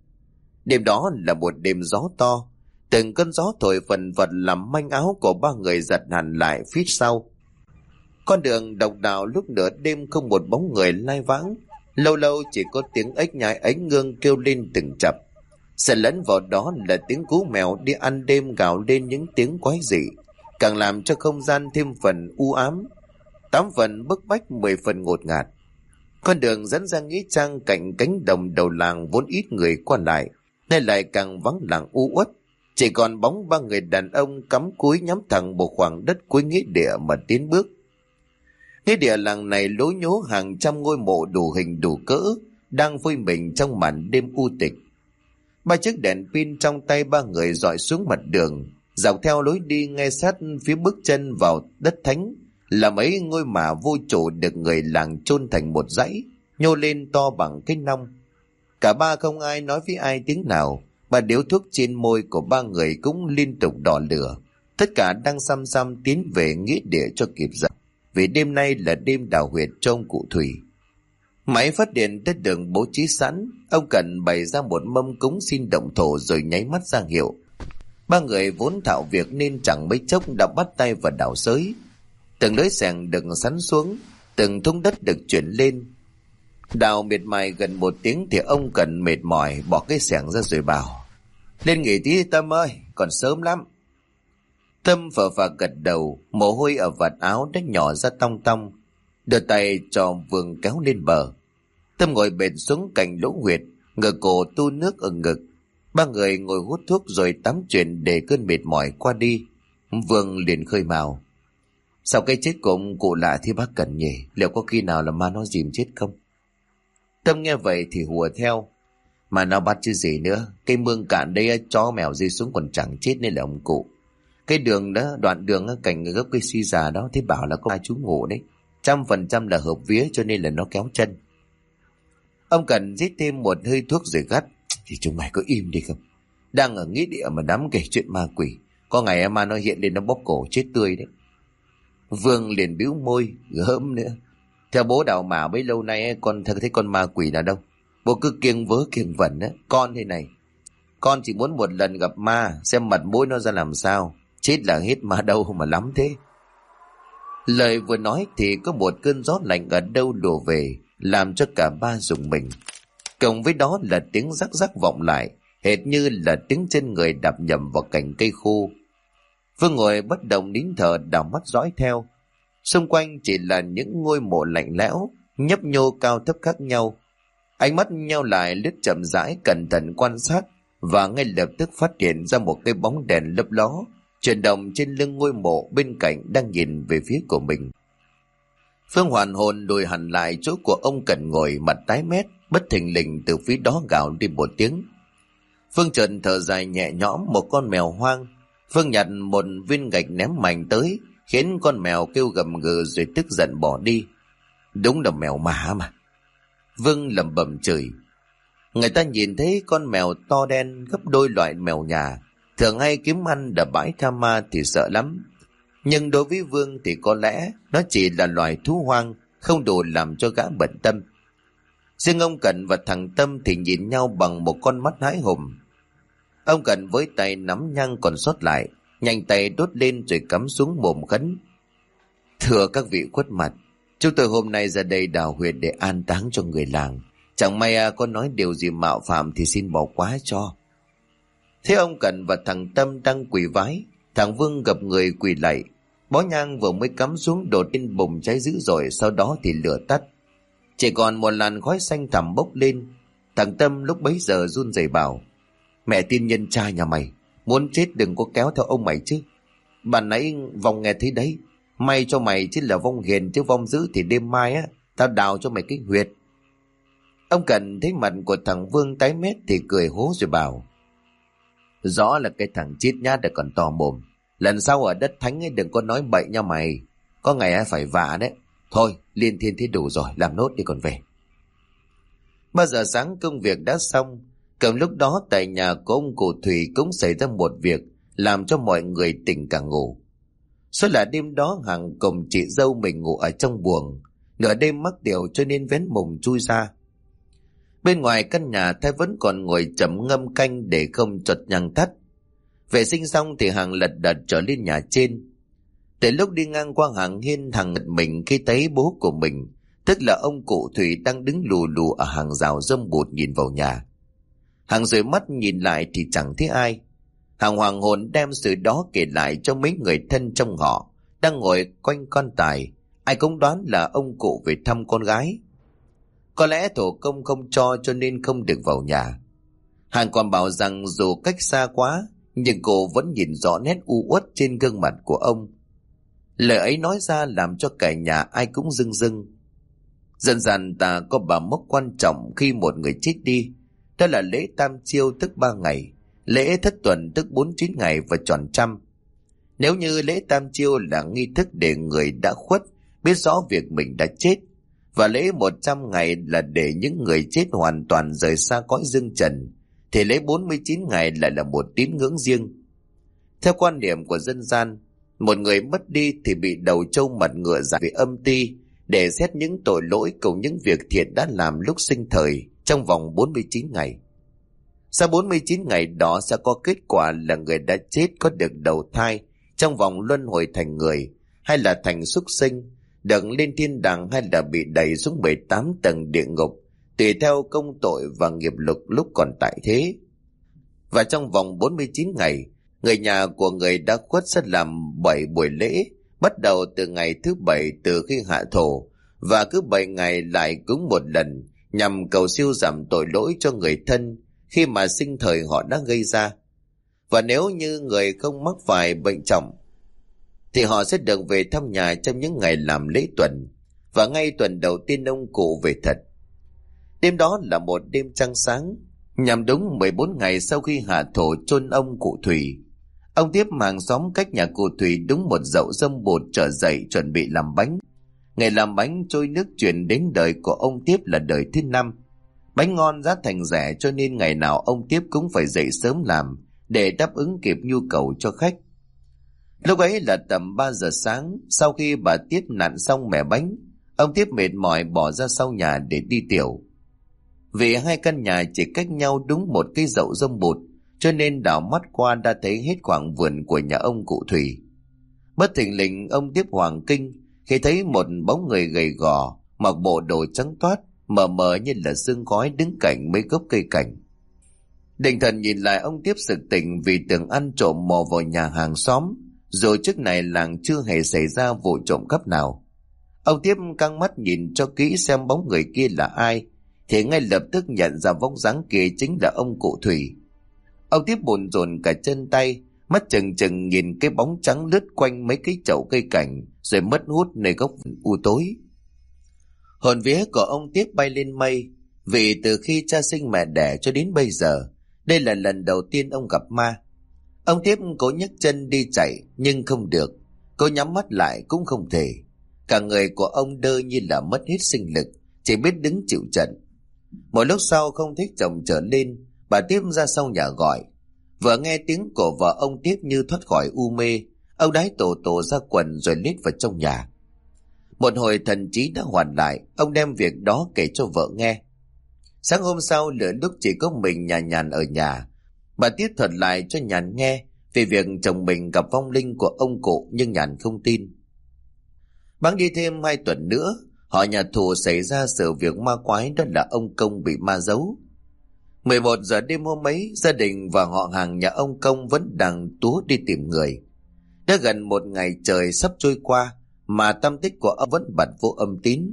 Đêm đó là một đêm gió to, từng cơn gió thổi phần phật làm manh áo của ba người giật hẳn lại phía sau. Con đường độc đạo lúc nửa đêm không một bóng người lai vãng, lâu lâu chỉ có tiếng ếch nhái ánh ngương kêu lên từng chập. Xen lẫn vào đó là tiếng cú mèo đi ăn đêm gào lên những tiếng quái dị, càng làm cho không gian thêm phần u ám, 8 phần bức bách, 10 phần ngột ngạt. Con đường dẫn ra nghĩa trang cạnh cánh đồng đầu làng vốn ít người qua lại, nay lại càng vắng lặng u uất, chỉ còn bóng ba người đàn ông cắm cúi nhắm thẳng một khoảng đất cuối nghĩa địa mà tiến bước. Nghĩa địa làng này lố nhố hàng trăm ngôi mộ đủ hình đủ cỡ đang vùi mình trong màn đêm u tịch. Ba chiếc đèn pin trong tay ba người dọi xuống mặt đường, dọc theo lối đi ngay sát phía bước chân vào đất thánh là mấy ngôi mả vô chủ được người làng chôn thành một dãy, nhô lên to bằng cái nong. Cả ba không ai nói với ai tiếng nào, mà điếu thuốc trên môi của ba người cũng liên tục đỏ lửa. Tất cả đang xăm xăm tiến về nghĩa địa cho kịp giờ, vì đêm nay là đêm đào huyệt cho ông cụ Thủy. Máy phát điện đã được bố trí sẵn, ông Cẩn bày ra một mâm cúng xin động thổ rồi nháy mắt ra hiệu. Ba người vốn thạo việc nên chẳng mấy chốc đã bắt tay vào đào xới. Từng lưới xẻng được sắn xuống, từng thúng đất được chuyển lên. Đào miệt mài gần 1 tiếng thì ông Cẩn mệt mỏi bỏ cái xẻng ra rồi bảo: "Lên nghỉ tí Tâm ơi, còn sớm lắm." Tâm phờ phạc gật đầu, mồ hôi ở vạt áo đã nhỏ ra tong tong, đưa tay cho Vương kéo lên bờ. Tâm ngồi bệt xuống cạnh lỗ huyệt, ngửa cổ tu nước ở ngực. Ba người ngồi hút thuốc rồi tám chuyện để cơn mệt mỏi qua đi. Vương liền khơi mào: Sau cái chết của ông cụ lạ thì bác Cần nhỉ, liệu có khi nào là ma nó dìm chết không? Tâm nghe vậy thì hùa theo. Mà nó bắt chứ gì nữa, cái mương cạn đây chó mèo rơi xuống còn chẳng chết nên là ông cụ. Cái đường đó, đoạn đường cạnh gốc cây si già đó, thế bảo là có ai trú ngụ đấy. 100% là hợp vía cho nên là nó kéo chân. Ông Cần rít thêm một hơi thuốc rồi gắt. Thì chúng mày có im đi không? Đang ở nghĩa địa mà dám kể chuyện ma quỷ. Có ngày ma nó hiện lên nó bóp cổ chết tươi đấy. Vương liền bĩu môi, gớm nữa. Theo bố Đào Mả bấy lâu nay con thấy con ma quỷ nào đâu. Bố cứ kiêng vớ kiêng vẩn á. Con thế này, con chỉ muốn một lần gặp ma, xem mặt mũi nó ra làm sao. Chết là hết ma đâu mà lắm thế. Lời vừa nói thì có một cơn gió lạnh ở đâu đổ về, làm cho cả ba rùng mình. Cộng với đó là tiếng rắc rắc vọng lại, hệt như là tiếng chân người đạp nhầm vào cành cây khô. Vương ngồi bất động nín thở, đảo mắt dõi theo. Xung quanh chỉ là những ngôi mộ lạnh lẽo, nhấp nhô cao thấp khác nhau. Ánh mắt nheo lại, lướt chậm rãi cẩn thận quan sát, và ngay lập tức phát hiện ra một cái bóng đèn lấp ló chuyển động trên lưng ngôi mộ bên cạnh đang nhìn về phía của mình. Phương hoàn hồn lùi hẳn lại chỗ của ông Cần ngồi, mặt tái mét. Bất thình lình từ phía đó gào đi một tiếng. Phương chợt thở dài nhẹ nhõm. Một con mèo hoang. Phương nhặt một viên gạch ném mạnh tới, khiến con mèo kêu gầm gừ rồi tức giận bỏ đi. Đúng là mèo mả mà. Vương lẩm bẩm chửi. Người ta nhìn thấy con mèo to đen gấp đôi loại mèo nhà, thường hay kiếm ăn ở bãi tha ma thì sợ lắm. Nhưng đối với Vương thì có lẽ nó chỉ là loài thú hoang, không đủ làm cho gã bận tâm. Riêng ông Cần và thằng Tâm thì nhìn nhau bằng một con mắt hãi hùng. Ông Cần với tay nắm nhang còn sót lại, nhanh tay đốt lên rồi cắm xuống mồm khấn. Thưa các vị khuất mặt, chúng tôi hôm nay ra đây đào huyệt để an táng cho người làng. Chẳng may có nói điều gì mạo phạm thì xin bỏ qua cho. Thế ông Cần và thằng Tâm đang quỳ vái, thằng Vương gặp người quỳ lạy. Bó nhang vừa mới cắm xuống đột nhiên bùng cháy dữ dội, sau đó thì lửa tắt. Chỉ còn một làn khói xanh thẳm bốc lên. Thằng Tâm lúc bấy giờ run rẩy bảo: Mẹ tiên nhân trai nhà mày, muốn chết đừng có kéo theo ông mày chứ. Bạn nãy vong nghe thấy đấy, may cho mày chứ là vong hiền, chứ vong dữ thì đêm mai tao đào cho mày cái huyệt. Ông Cần thấy mặt của thằng Vương tái mét thì cười hố rồi bảo: Rõ là cái thằng chít nhát đã còn to mồm. Lần sau ở đất thánh đừng có nói bậy nha mày. Có ngày phải vạ đấy. Thôi liên thiên thế đủ rồi, làm nốt đi còn về. 3 giờ sáng công việc đã xong. Cầm lúc đó tại nhà của ông cụ Thủy cũng xảy ra một việc làm cho mọi người tỉnh cả ngủ. Số là đêm đó Hằng cùng chị dâu mình ngủ ở trong buồng. Nửa đêm mắc điều cho nên vén mùng chui ra. Bên ngoài căn nhà Thái vẫn còn ngồi chấm ngâm canh để không chột nhang thắt. Vệ sinh xong thì Hằng lật đật trở lên nhà trên. Từ lúc đi ngang qua hàng hiên, Hằng giật mình khi thấy bố của mình, tức là ông cụ Thủy, đang đứng lù lù ở hàng rào râm bụt nhìn vào nhà. Hằng rời mắt nhìn lại thì chẳng thấy ai. Hằng hoàng hồn đem sự đó kể lại cho mấy người thân trong họ đang ngồi quanh quan tài. Ai cũng đoán là ông cụ về thăm con gái. Có lẽ thổ công không cho nên không được vào nhà. Hằng còn bảo rằng dù cách xa quá, nhưng cô vẫn nhìn rõ nét u uất trên gương mặt của ông. Lời ấy nói ra làm cho cả nhà ai cũng rưng rưng. Dần dần ta có bà mốc quan trọng khi một người chết đi. Đó là lễ tam chiêu tức 3 ngày, lễ thất tuần tức 49 ngày và tròn trăm. Nếu như lễ tam chiêu là nghi thức để người đã khuất biết rõ việc mình đã chết, và lễ 100 ngày là để những người chết hoàn toàn rời xa cõi dương trần, thì lễ 49 ngày lại là một tín ngưỡng riêng. Theo quan điểm của dân gian, một người mất đi thì bị đầu trâu mặt ngựa giải về âm ty để xét những tội lỗi cùng những việc thiện đã làm lúc sinh thời trong vòng 49 ngày. Sau 49 ngày đó sẽ có kết quả là người đã chết có được đầu thai trong vòng luân hồi thành người, hay là thành súc sinh, được lên thiên đàng, hay là bị đẩy xuống 18 tầng địa ngục, tùy theo công tội và nghiệp lực lúc còn tại thế. Và trong vòng 49 ngày, người nhà của người đã khuất sẽ làm 7 buổi lễ, bắt đầu từ ngày thứ 7 từ khi hạ thổ, và cứ 7 ngày lại cúng một lần, nhằm cầu siêu giảm tội lỗi cho người thân khi mà sinh thời họ đã gây ra. Và nếu như người không mắc phải bệnh trọng thì họ sẽ được về thăm nhà trong những ngày làm lễ tuần, và ngay tuần đầu tiên ông cụ về thật. Đêm đó là một đêm trăng sáng, nhằm đúng 14 ngày sau khi hạ thổ chôn ông cụ Thủy. Ông Tiếp hàng xóm cách nhà cụ Thủy đúng một dậu dâm bột trở dậy chuẩn bị làm bánh. Ngày làm bánh trôi nước truyền đến đời của ông Tiếp là đời thứ 5. Bánh ngon giá thành rẻ cho nên ngày nào ông Tiếp cũng phải dậy sớm làm để đáp ứng kịp nhu cầu cho khách. Lúc ấy là tầm 3 giờ sáng, sau khi bà Tiếp nặn xong mẻ bánh, ông Tiếp mệt mỏi bỏ ra sau nhà để đi tiểu. Vì hai căn nhà chỉ cách nhau đúng một cây dậu dâm bụt, cho nên đảo mắt qua đã thấy hết khoảng vườn của nhà ông cụ Thủy. Bất thình lình ông Tiếp hoàng kinh khi thấy một bóng người gầy gò, mặc bộ đồ trắng toát, mờ mờ như là sương khói đứng cạnh mấy gốc cây cảnh. Định thần nhìn lại, ông Tiếp sực tỉnh vì tưởng ăn trộm mò vào nhà hàng xóm, rồi trước này làng chưa hề xảy ra vụ trộm cắp nào. Ông Tiếp căng mắt nhìn cho kỹ xem bóng người kia là ai, thì ngay lập tức nhận ra vóc dáng kia chính là ông cụ Thủy. Ông Tiếp bồn rồn cả chân tay, mắt chừng chừng nhìn cái bóng trắng lướt quanh mấy cái chậu cây cảnh rồi mất hút nơi góc u tối. Hồn vía của ông Tiếp bay lên mây, vì từ khi cha sinh mẹ đẻ cho đến bây giờ, đây là lần đầu tiên ông gặp ma. Ông Tiếp cố nhấc chân đi chạy nhưng không được, cố nhắm mắt lại cũng không thể. Cả người của ông đơ như là mất hết sinh lực, chỉ biết đứng chịu trận. Một lúc sau không thích chồng trở lên, bà Tiếp ra sau nhà gọi. Vừa nghe tiếng của vợ ông Tiếp như thoát khỏi u mê, ông đái tổ tổ ra quần rồi lết vào trong nhà. Một hồi thần trí đã hoàn lại, ông đem việc đó kể cho vợ nghe. Sáng hôm sau lửa lúc chỉ có mình Nhàn ở nhà, bà Tiếp thuật lại cho Nhàn nghe về việc chồng mình gặp vong linh của ông cụ, nhưng Nhàn không tin. Bẵng đi thêm 2 tuần nữa, họ nhà Thù xảy ra sự việc ma quái, đó là ông Công bị ma giấu. 11 giờ đêm hôm ấy, gia đình và họ hàng nhà ông Công vẫn đang túa đi tìm người. Đã gần 1 ngày trời sắp trôi qua mà tăm tích của ông vẫn bật vô âm tín.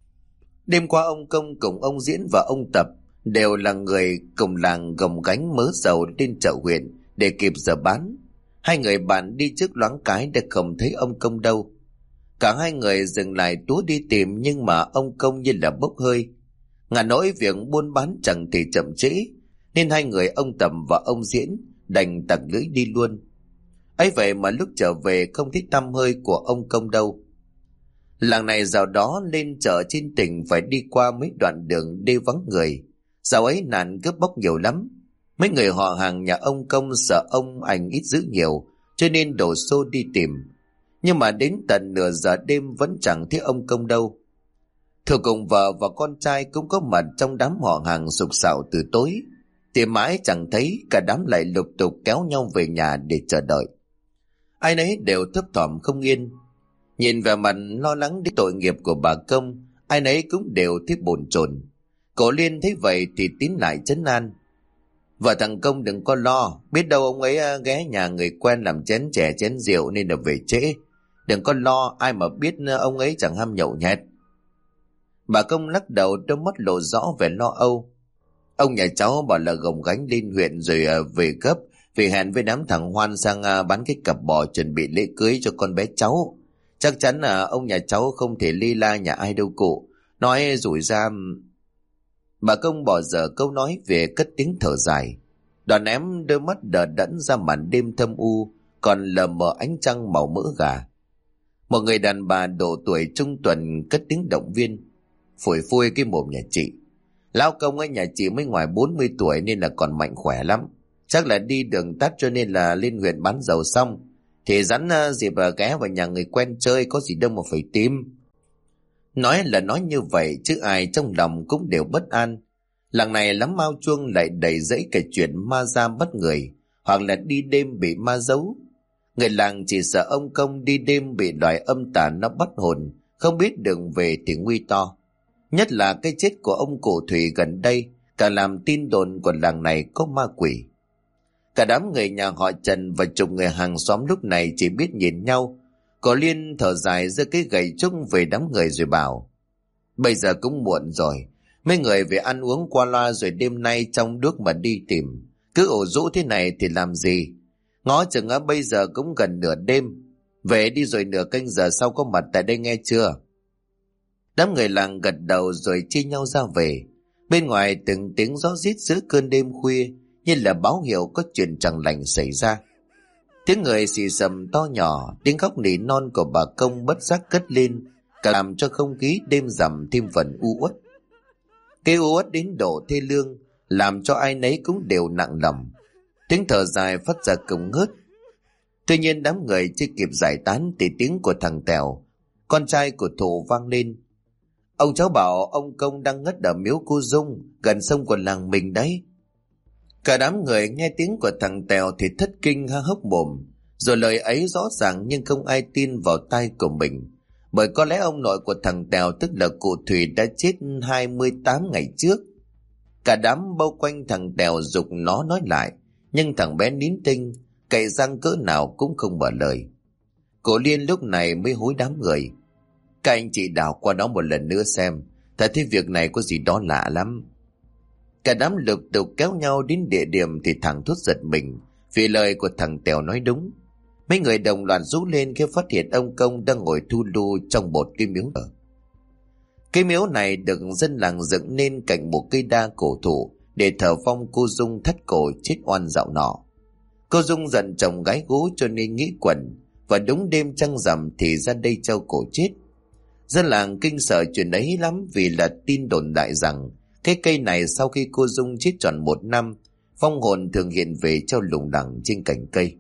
Đêm qua ông Công cùng ông Diễn và ông Tập đều là người cùng làng gồng gánh mớ dầu lên chợ huyện để kịp giờ bán. Hai người bạn đi trước loáng cái đã không thấy ông Công đâu. Cả hai người dừng lại túa đi tìm, nhưng mà ông Công như là bốc hơi. Ngả nỗi việc buôn bán chẳng thì chậm trễ, nên hai người ông Tầm và ông Diễn đành tặc lưỡi đi luôn. Ấy vậy mà lúc trở về không thấy tăm hơi của ông Công đâu. Làng này dạo đó lên chợ trên tỉnh phải đi qua mấy đoạn đường đê vắng người. Dạo ấy nạn cướp bóc nhiều lắm. Mấy người họ hàng nhà ông Công sợ ông ảnh ít giữ nhiều, cho nên đổ xô đi tìm. Nhưng mà đến tận nửa giờ đêm vẫn chẳng thấy ông Công đâu. Thừa cùng vợ và con trai cũng có mặt trong đám họ hàng sục sạo từ tối. Tìm mãi chẳng thấy, cả đám lại lục tục kéo nhau về nhà để chờ đợi. Ai nấy đều thấp thỏm không yên. Nhìn vẻ mặt lo lắng đến tội nghiệp của bà Công, ai nấy cũng đều thấy bồn chồn. Cổ Liên thấy vậy thì tín lại trấn an. Vợ thằng Công đừng có lo, biết đâu ông ấy ghé nhà người quen làm chén chè chén rượu nên là về trễ. Đừng có lo, ai mà biết ông ấy chẳng ham nhậu nhẹt. Bà Công lắc đầu, đôi mắt lộ rõ vẻ lo âu. Ông nhà cháu bảo là gồng gánh lên huyện rồi về gấp, vì hẹn với đám thằng Hoan sang bán cái cặp bò chuẩn bị lễ cưới cho con bé cháu. Chắc chắn là ông nhà cháu không thể ly la nhà ai đâu cụ. Nói rủi ra... Bà Công bỏ dở câu nói về cất tiếng thở dài. Đoàn ém đôi mắt đờ đẫn ra màn đêm thâm u, còn lờ mờ ánh trăng màu mỡ gà. Một người đàn bà độ tuổi trung tuần cất tiếng động viên. Phủi phui cái mồm nhà chị. Lão Công ở nhà chị mới ngoài 40 tuổi nên là còn mạnh khỏe lắm. Chắc là đi đường tắt cho nên là lên huyện bán dầu xong thì rắn dịp ghé vào nhà người quen chơi, có gì đâu mà phải tìm. Nói là nói như vậy chứ ai trong lòng cũng đều bất an. Làng này lắm mao chuông lại đầy rẫy cái chuyện ma da bắt người, hoặc là đi đêm bị ma giấu. Người làng chỉ sợ ông Công đi đêm bị loài âm tà nó bắt hồn, không biết đường về thì nguy to. Nhất là cái chết của ông cụ Thủy gần đây cả làm tin đồn của làng này có ma quỷ. Cả đám người nhà họ Trần và chục người hàng xóm lúc này chỉ biết nhìn nhau. Có Liên thở dài giơ cái gậy trúc về đám người rồi bảo: Bây giờ cũng muộn rồi, mấy người về ăn uống qua loa rồi đêm nay trong nước mà đi tìm. Cứ ổ rũ thế này thì làm gì? Ngó chừng bây giờ cũng gần nửa đêm. Về đi rồi nửa canh giờ sau có mặt tại đây nghe chưa? Đám người làng gật đầu rồi chia nhau ra về. Bên ngoài từng tiếng gió rít giữa cơn đêm khuya như là báo hiệu có chuyện chẳng lành xảy ra. Tiếng người xì xầm to nhỏ, tiếng khóc nỉ non của bà Công bất giác cất lên, cả làm cho không khí đêm rằm thêm phần u uất. Cái u uất đến độ thê lương làm cho ai nấy cũng đều nặng lòng. Tiếng thở dài phát ra cồng ngớt. Tuy nhiên đám người chưa kịp giải tán thì tiếng của thằng Tèo, con trai của Thụ, vang lên. Ông cháu bảo ông Công đang ngất ở miếu cô Dung gần sông của làng mình đấy. Cả đám người nghe tiếng của thằng Tèo thì thất kinh há hốc mồm. Rồi lời ấy rõ ràng nhưng không ai tin vào tai của mình. Bởi có lẽ ông nội của thằng Tèo, tức là cụ Thủy, đã chết 28 ngày trước. Cả đám bao quanh thằng Tèo giục nó nói lại, nhưng thằng bé nín tinh, cậy răng cỡ nào cũng không mở lời. Cô Liên lúc này mới hối đám người. Các anh chị đào qua đó một lần nữa xem, thật thấy việc này có gì đó lạ lắm. Cả đám lục tục kéo nhau đến địa điểm thì thằng Thút giật mình vì lời của thằng Tèo nói đúng. Mấy người đồng loạt rú lên khi phát hiện ông Công đang ngồi thu lu trong một cái miếu thờ. Cái miếu này được dân làng dựng nên cạnh một cây đa cổ thụ để thờ vong cô Dung thất cổ chết oan dạo nọ. Cô Dung giận chồng gái gú cho nên nghĩ quẩn, và đúng đêm trăng rằm thì ra đây treo cổ chết. Dân làng kinh sợ chuyện ấy lắm vì là tin đồn đại rằng cái cây này sau khi cô Dung chết tròn 1 năm, vong hồn thường hiện về treo lủng lẳng trên cành cây.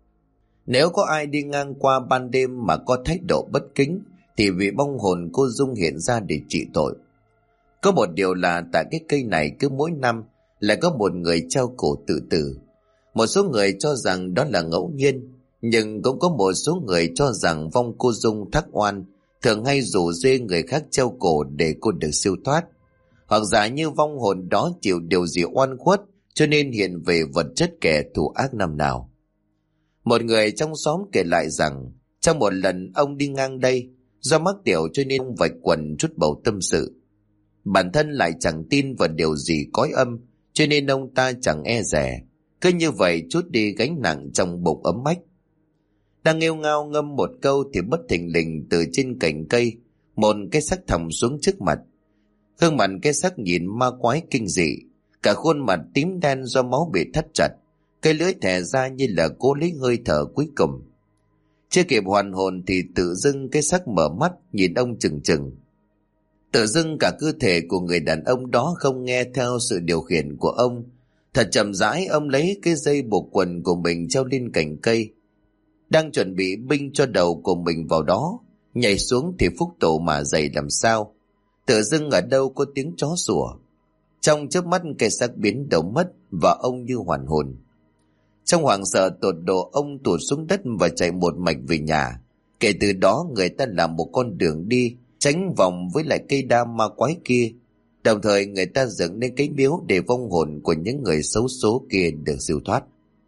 Nếu có ai đi ngang qua ban đêm mà có thái độ bất kính thì vị vong hồn cô Dung hiện ra để trị tội. Có một điều là tại cái cây này cứ mỗi năm lại có một người treo cổ tự tử. Một số người cho rằng đó là ngẫu nhiên, nhưng cũng có một số người cho rằng vong cô Dung thắc oan thường hay rủ rê người khác treo cổ để cô được siêu thoát. Hoặc giả như vong hồn đó chịu điều gì oan khuất cho nên hiện về vật chất kẻ thù ác năm nào. Một người trong xóm kể lại rằng trong một lần ông đi ngang đây, do mắc tiểu cho nên ông vạch quần chút bầu tâm sự. Bản thân lại chẳng tin vào điều gì cõi âm, cho nên ông ta chẳng e dè, cứ như vậy trút đi gánh nặng trong bụng ấm ách. Đang nghêu ngao ngâm một câu thì bất thình lình từ trên cành cây một cái xác thòng xuống trước mặt. Gương mặt cái xác nhìn ma quái kinh dị, cả khuôn mặt tím đen do máu bị thắt chặt, cái lưỡi thè ra như là cố lấy hơi thở cuối cùng. Chưa kịp hoàn hồn thì tự dưng cái xác mở mắt nhìn ông chừng chừng. Tự dưng cả cơ thể của người đàn ông đó không nghe theo sự điều khiển của ông. Thật chậm rãi ông lấy cái dây buộc quần của mình treo lên cành cây, đang chuẩn bị binh cho đầu của mình vào đó, nhảy xuống thì phúc tổ mà dày làm sao. Tự dưng ở đâu có tiếng chó sủa. Trong chớp mắt cây xác biến đầu mất và ông như hoàn hồn. Trong hoảng sợ tột độ, ông tụt xuống đất và chạy một mạch về nhà. Kể từ đó người ta làm một con đường đi tránh vòng với lại cây đa ma quái kia. Đồng thời người ta dựng nên cái miếu để vong hồn của những người xấu số kia được siêu thoát.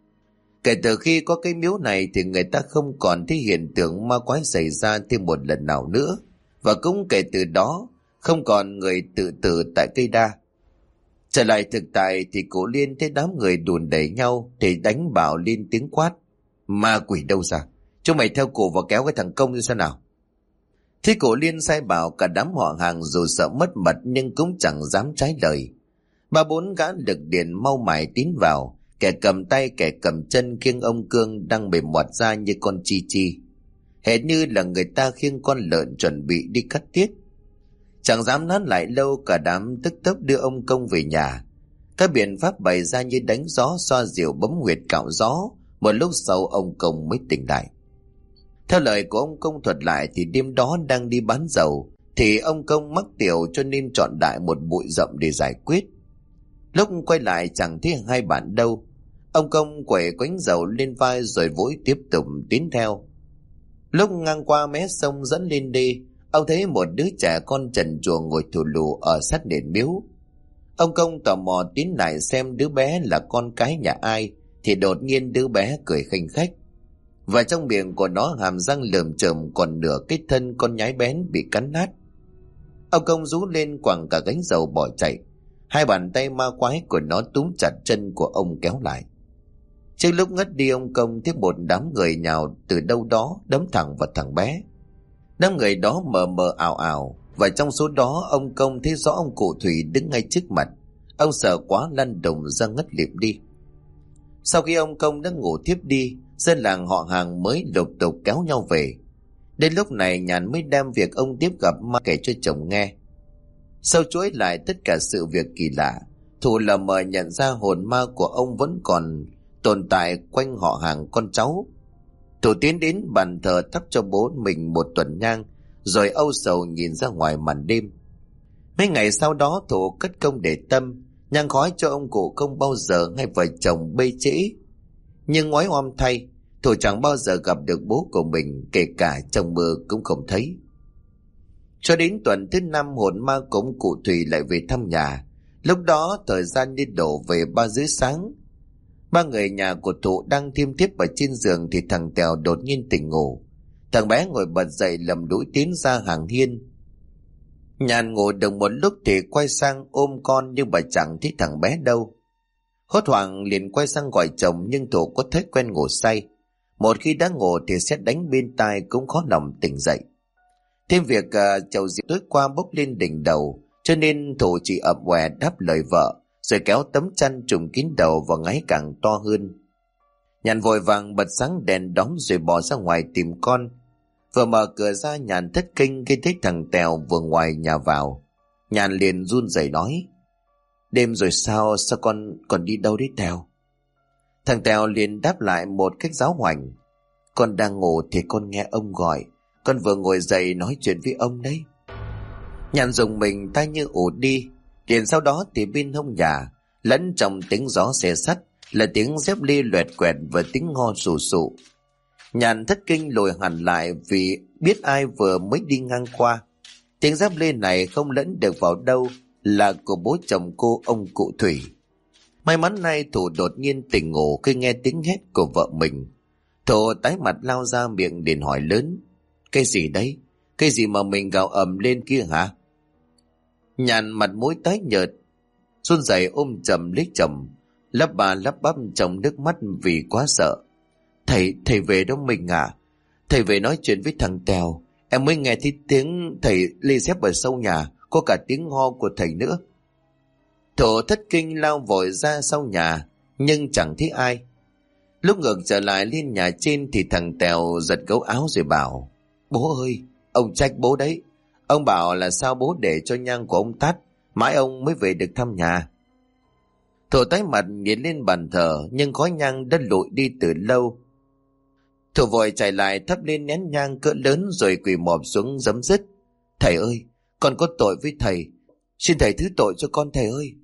Kể từ khi có cái miếu này thì người ta không còn thấy hiện tượng ma quái xảy ra thêm một lần nào nữa. Và cũng kể từ đó không còn người tự tử tại cây đa. Trở lại thực tại thì cổ Liên thấy đám người đùn đẩy nhau thì đánh bảo lên tiếng quát. Ma quỷ đâu ra? Chúng mày theo cổ và kéo cái thằng Công như sao nào? Thế cổ Liên sai bảo cả đám họ hàng dù sợ mất mật nhưng cũng chẳng dám trái lời. 3-4 gã lực điện mau mải tiến vào, kẻ cầm tay kẻ cầm chân khiêng ông Cương đang mềm mọt ra như con chi chi. Hệt như là người ta khiêng con lợn chuẩn bị đi cắt tiết. Chẳng dám nán lại lâu, cả đám tức tốc đưa ông Công về nhà. Các biện pháp bày ra như đánh gió, xoa dịu, bấm huyệt, cạo gió. Một lúc sau ông Công mới tỉnh lại. Theo lời của ông Công thuật lại thì đêm đó đang đi bán dầu thì ông Công mắc tiểu cho nên chọn đại một bụi rậm để giải quyết. Lúc quay lại chẳng thấy hai bạn đâu. Ông Công quẩy quánh dầu lên vai rồi vội tiếp tục tiến theo. Lúc ngang qua mé sông dẫn lên đê, ông thấy một đứa trẻ con trần truồng ngồi thù lù ở sát nền miếu. Ông Công tò mò tiến lại xem đứa bé là con cái nhà ai thì đột nhiên đứa bé cười khanh khách. Và trong miệng của nó hàm răng lởm chởm còn nửa cái thân con nhái bén bị cắn nát. Ông Công rú lên quẳng cả gánh dầu bỏ chạy. Hai bàn tay ma quái của nó túm chặt chân của ông kéo lại. Trước lúc ngất đi, ông Công tiếp một đám người nhào từ đâu đó đấm thẳng vào thằng bé. Đám người đó mờ mờ ảo ảo, và trong số đó ông Công thấy rõ ông cụ Thủy đứng ngay trước mặt. Ông sợ quá lăn đùng ra ngất lịm đi. Sau khi ông Công đã ngủ thiếp đi, dân làng họ Hàng mới lục tục kéo nhau về. Đến lúc này Nhàn mới đem việc ông tiếp gặp ma kể cho chồng nghe. Sau chuỗi lại tất cả sự việc kỳ lạ, Thụ lờ mờ nhận ra hồn ma của ông vẫn còn tồn tại quanh họ Hàng con cháu. Thụ tiến đến bàn thờ thắp cho bố mình một tuần nhang, rồi âu sầu nhìn ra ngoài màn đêm. Mấy ngày sau đó Thụ cất công để tâm, nhang khói cho ông cụ không bao giờ hai vợ chồng bê trễ. Nhưng ngoái oăm thay, Thụ chẳng bao giờ gặp được bố của mình, kể cả trong mơ cũng không thấy. Cho đến tuần thứ 5, hồn ma của ông cụ Thủy lại về thăm nhà. Lúc đó thời gian đi đổ về 3 rưỡi sáng. Ba người nhà của Thụ đang thiêm thiếp ở trên giường thì thằng Tèo đột nhiên tỉnh ngủ. Thằng bé ngồi bật dậy lầm đũi tiến ra hàng hiên. Nhàn ngủ được một lúc thì quay sang ôm con, nhưng bà chẳng thấy thằng bé đâu. Hốt hoảng liền quay sang gọi chồng, nhưng Thụ có thói quen ngủ say. Một khi đã ngủ thì sẽ đánh bên tai, cũng khó lòng tỉnh dậy. Thêm việc chầu rượu tối qua bốc lên đỉnh đầu, cho nên Thụ chỉ ậm què đáp lời vợ, rồi kéo tấm chăn trùm kín đầu và ngáy càng to hơn. Nhàn vội vàng bật sáng đèn đóm rồi bỏ ra ngoài tìm con. Vừa mở cửa ra, Nhàn thất kinh khi thấy thằng Tèo vừa ngoài nhà vào. Nhàn liền run rẩy nói: "Đêm rồi sao con còn đi đâu đấy Tèo?" Thằng Tèo liền đáp lại một cách giáo hoành: "Con đang ngủ thì con nghe ông gọi, con vừa ngồi dậy nói chuyện với ông đấy." Nhàn dùng mình tai như ù đi. Liền sau đó thì bên hông nhà, lẫn trong tiếng gió xé sắt, là tiếng dép lê loẹt quẹt và tiếng ho sù sụ. Nhàn thất kinh lùi hẳn lại vì biết ai vừa mới đi ngang qua. Tiếng dép lê này không lẫn được vào đâu là của bố chồng cô, ông cụ Thủy. May mắn nay Thụ đột nhiên tỉnh ngủ khi nghe tiếng hét của vợ mình. Thụ tái mặt lao ra miệng liền hỏi lớn: "Cái gì đấy? Cái gì mà mình gào ầm lên kia hả?" Nhàn mặt mũi tái nhợt, run rẩy ôm chầm lấy chồng, lắp bà lắp bắp trong nước mắt vì quá sợ. Thầy về đó mình à? Thầy về nói chuyện với thằng Tèo. Em mới nghe thấy tiếng thầy lê dép ở sau nhà, có cả tiếng ho của thầy nữa." Thụ thất kinh lao vội ra sau nhà, nhưng chẳng thấy ai. Lúc ngược trở lại lên nhà trên thì thằng Tèo giật gấu áo rồi bảo: "Bố ơi, ông trách bố đấy. Ông bảo là sao bố để cho nhang của ông tắt, mãi ông mới về được thăm nhà." Thụ tái mặt nhìn lên bàn thờ, nhưng khói nhang đã lụi đi từ lâu. Thụ vội chạy lại thắp lên nén nhang cỡ lớn rồi quỳ mọp xuống giấm dứt: "Thầy ơi, con có tội với thầy, xin thầy thứ tội cho con thầy ơi."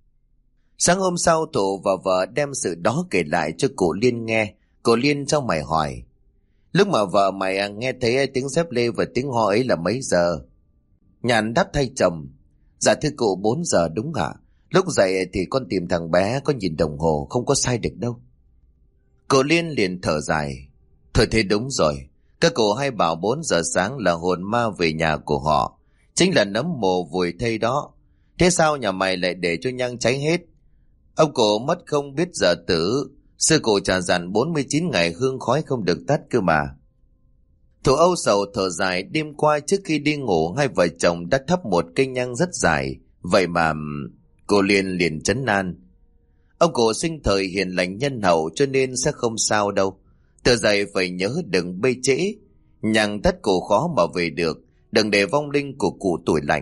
Sáng hôm sau, Thụ và vợ đem sự đó kể lại cho cụ Liên nghe. Cụ Liên trong mày hỏi: "Lúc mà vợ mày nghe thấy tiếng dép lê và tiếng ho ấy là mấy giờ?" Nhàn đáp thay chồng: "Dạ thưa cụ, 4 giờ đúng ạ. Lúc dậy thì con tìm thằng bé, có nhìn đồng hồ không có sai được đâu." Cụ Liên liền thở dài: "Thôi thế đúng rồi. Các cụ hay bảo 4 giờ sáng là hồn ma về nhà của họ, chính là nấm mồ vùi thây đó. Thế sao nhà mày lại để cho nhang cháy hết? Ông cụ mất không biết giờ tử, sư cụ trả dặn 49 ngày hương khói không được tắt cơ mà." Thụ âu sầu thở dài. Đêm qua trước khi đi ngủ, hai vợ chồng đã thắp một cây nhang rất dài. Vậy mà cô Liên liền trấn an: "Ông cụ sinh thời hiền lành nhân hậu, cho nên sẽ không sao đâu. Từ dậy phải nhớ đừng bê trễ. Nhang tắt cụ khó mà về được, đừng để vong linh của cụ tủi lạnh."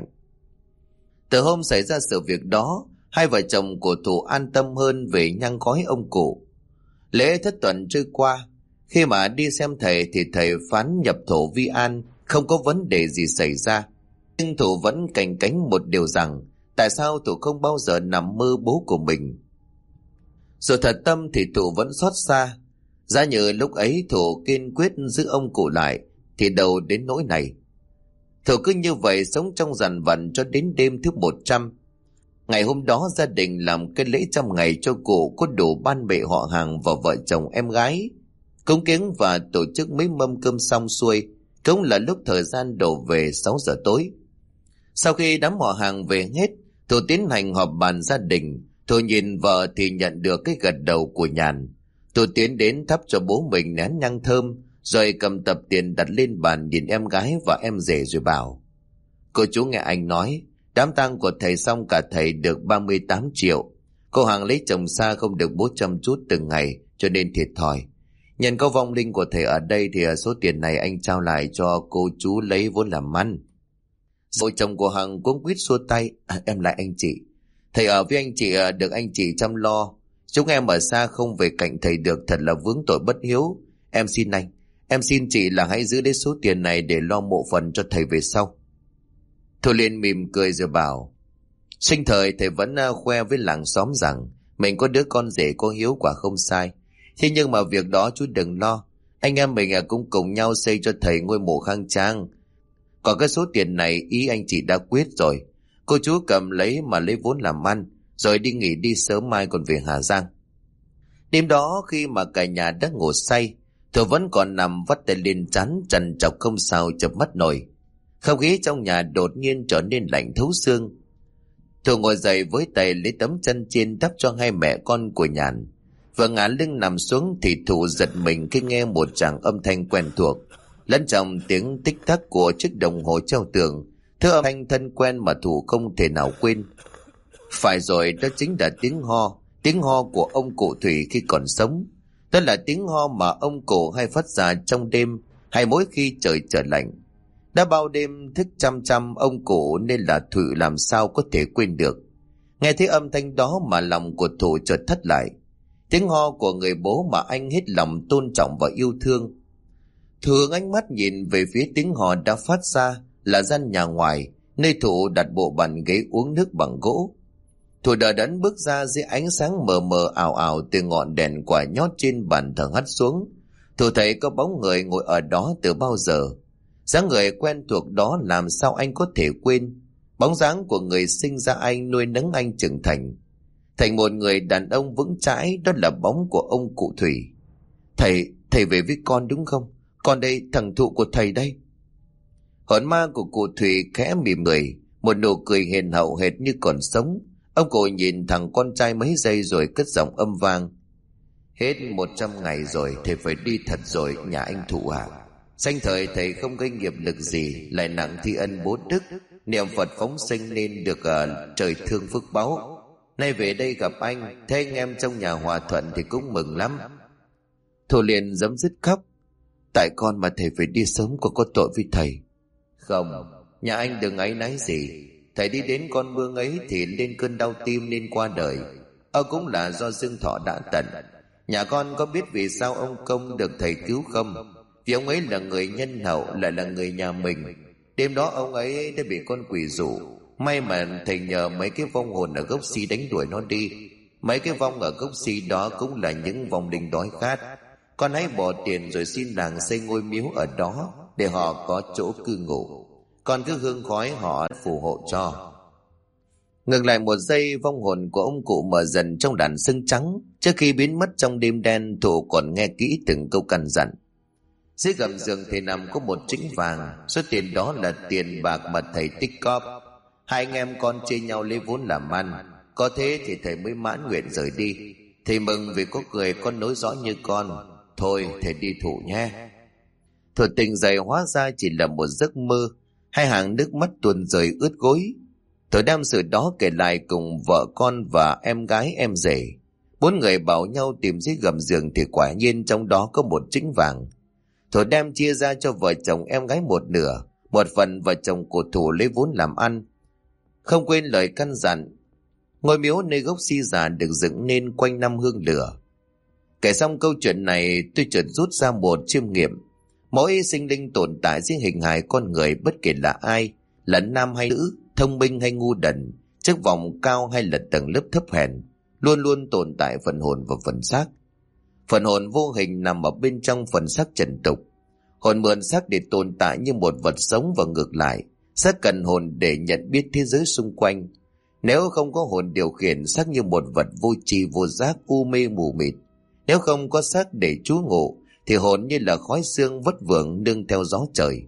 Từ hôm xảy ra sự việc đó, hai vợ chồng của Thụ an tâm hơn về nhang khói ông cụ. Lễ thất tuần trôi qua. Khi mà đi xem thầy thì thầy phán nhập thổ vi an, không có vấn đề gì xảy ra. Nhưng Thụ vẫn canh cánh một điều rằng tại sao Thụ không bao giờ nằm mơ bố của mình. Dù thật tâm thì Thụ vẫn xót xa. Giá như lúc ấy Thụ kiên quyết giữ ông cụ lại thì đâu đến nỗi này. Thụ cứ như vậy sống trong dằn vặt cho đến đêm thứ 100. Ngày hôm đó gia đình làm cái lễ trăm ngày cho cụ, có đủ ban bệ họ hàng và vợ chồng em gái. Cúng kiến và tổ chức mấy mâm cơm xong xuôi, cũng là lúc thời gian đổ về 6 giờ tối. Sau khi đám họ hàng về hết, Thụ tiến hành họp bàn gia đình. Thụ nhìn vợ thì nhận được cái gật đầu của Nhàn. Tôi tiến đến thắp cho bố mình nén nhang thơm, rồi cầm tập tiền đặt lên bàn, nhìn em gái và em rể rồi bảo: Cô chú nghe anh nói, đám tang của thầy xong cả thầy được 38 triệu. Cô Hằng lấy chồng xa không được bố chăm chút từng ngày cho nên thiệt thòi. Nhân có vong linh của thầy ở đây thì số tiền này anh trao lại cho cô chú lấy vốn làm ăn. Vợ chồng của Hằng cũng quýt xua tay: Em lại anh chị. Thầy ở với anh chị được anh chị chăm lo. Chúng em ở xa không về cạnh thầy được, thật là vướng tội bất hiếu. Em xin anh, em xin chị là hãy giữ lấy số tiền này để lo mộ phần cho thầy về sau. Thôi liền mỉm cười rồi bảo: Sinh thời thầy vẫn khoe với làng xóm rằng mình có đứa con rể có hiếu, quả không sai. Thế nhưng mà việc đó chú đừng lo. Anh em mình cũng cùng nhau xây cho thầy ngôi mộ khang trang. Còn cái số tiền này ý anh chị đã quyết rồi. Cô chú cầm lấy mà lấy vốn làm ăn, rồi đi nghỉ đi, sớm mai còn về Hà Giang. Đêm đó khi mà cả nhà đã ngủ say, Thừa vẫn còn nằm vắt tay lên trán trằn trọc không sao chợp mắt nổi. Không khí trong nhà đột nhiên trở nên lạnh thấu xương. Thừa ngồi dậy với tay lấy tấm chăn trên đắp cho hai mẹ con của Nhàn. Vừa ngả lưng nằm xuống thì Thụ giật mình khi nghe một tràng âm thanh quen thuộc, lẫn trong tiếng tích tắc của chiếc đồng hồ treo tường. Thứ âm thanh thân quen mà Thụ không thể nào quên. Phải rồi, đó chính là tiếng ho của ông cụ Thủy khi còn sống. Đó là tiếng ho mà ông cụ hay phát ra trong đêm, hay mỗi khi trời trở lạnh. Đã bao đêm thức chăm chăm ông cụ nên là Thủy làm sao có thể quên được. Nghe thấy âm thanh đó mà lòng của Thụ chợt thất lại. Tiếng ho của người bố mà anh hết lòng tôn trọng và yêu thương. Thường ánh mắt nhìn về phía tiếng ho đã phát ra là gian nhà ngoài, nơi Thụ đặt bộ bàn ghế uống nước bằng gỗ. Thụ đờ đẫn bước ra dưới ánh sáng mờ mờ ảo ảo từ ngọn đèn quả nhót trên bàn thờ hắt xuống. Thụ thấy có bóng người ngồi ở đó từ bao giờ. Dáng người quen thuộc đó làm sao anh có thể quên. Bóng dáng của người sinh ra anh, nuôi nấng anh trưởng thành một người đàn ông vững chãi, đó là bóng của ông cụ Thủy. Thầy về với con đúng không? Con đây, thằng Thụ của thầy đây. Hồn ma của cụ Thủy khẽ mỉm cười, một nụ cười hiền hậu hệt như còn sống. Ông cụ nhìn thằng con trai mấy giây rồi cất giọng âm vang: Hết 100 ngày rồi, thầy phải đi thật rồi nhà anh Thụ à. Sanh thời thầy không gây nghiệp lực gì, lại nặng thi ân bố đức, niệm Phật phóng sinh nên được trời thương phước báu. Nay về đây gặp anh, thấy anh em trong nhà hòa thuận thì cũng mừng lắm. Thụ liền giấm dứt khóc: Tại con mà thầy phải đi sớm, có tội với thầy. Không, nhà anh đừng áy náy gì. Thầy đi đến con mương ấy thì lên cơn đau tim nên qua đời. Cũng là do dương thọ đã tận. Nhà con có biết vì sao ông Công được thầy cứu không? Vì ông ấy là người nhân hậu, lại là người nhà mình. Đêm đó ông ấy đã bị con quỷ dụ. May mà thầy nhờ mấy cái vong hồn ở gốc si đánh đuổi nó đi. Mấy cái vong ở gốc si đó cũng là những vong linh đói khát. Con hãy bỏ tiền rồi xin làng xây ngôi miếu ở đó để họ có chỗ cư ngụ. Con cứ hương khói họ phù hộ cho. Ngừng lại một giây, vong hồn của ông cụ mở dần trong đàn sương trắng. Trước khi biến mất trong đêm đen, Thụ còn nghe kỹ từng câu căn dặn. Dưới gầm giường thầy nằm có một trĩnh vàng. Số tiền đó là tiền bạc mà thầy tích cóp. Hai anh em con chia nhau lấy vốn làm ăn. Có thế thì thầy mới mãn nguyện rời đi. Thầy mừng vì có người con nối dõi như con. Thôi thầy đi Thụ nhé. Thụ tỉnh dậy hóa ra chỉ là một giấc mơ. Hai hàng nước mắt tuôn rơi ướt gối. Thụ đem sự đó kể lại cùng vợ con và em gái em rể. Bốn người bảo nhau tìm dưới gầm giường thì quả nhiên trong đó có một trĩnh vàng. Thụ đem chia ra cho vợ chồng em gái một nửa, một phần vợ chồng của Thụ lấy vốn làm ăn. Không quên lời căn dặn, ngôi miếu nơi gốc si già được dựng nên quanh năm hương lửa. Kể xong câu chuyện này, tôi chợt rút ra một chiêm nghiệm. Mỗi sinh linh tồn tại dưới hình hài con người, bất kể là ai, là nam hay nữ, thông minh hay ngu đần, chức vọng cao hay là tầng lớp thấp hèn, luôn luôn tồn tại phần hồn và phần xác. Phần hồn vô hình nằm ở bên trong phần xác trần tục. Hồn mượn xác để tồn tại như một vật sống, và ngược lại, xác cần hồn để nhận biết thế giới xung quanh. Nếu không có hồn điều khiển, xác như một vật vô tri vô giác, u mê mù mịt. Nếu không có xác để trú ngụ thì hồn như là khói sương vất vưởng nương theo gió trời.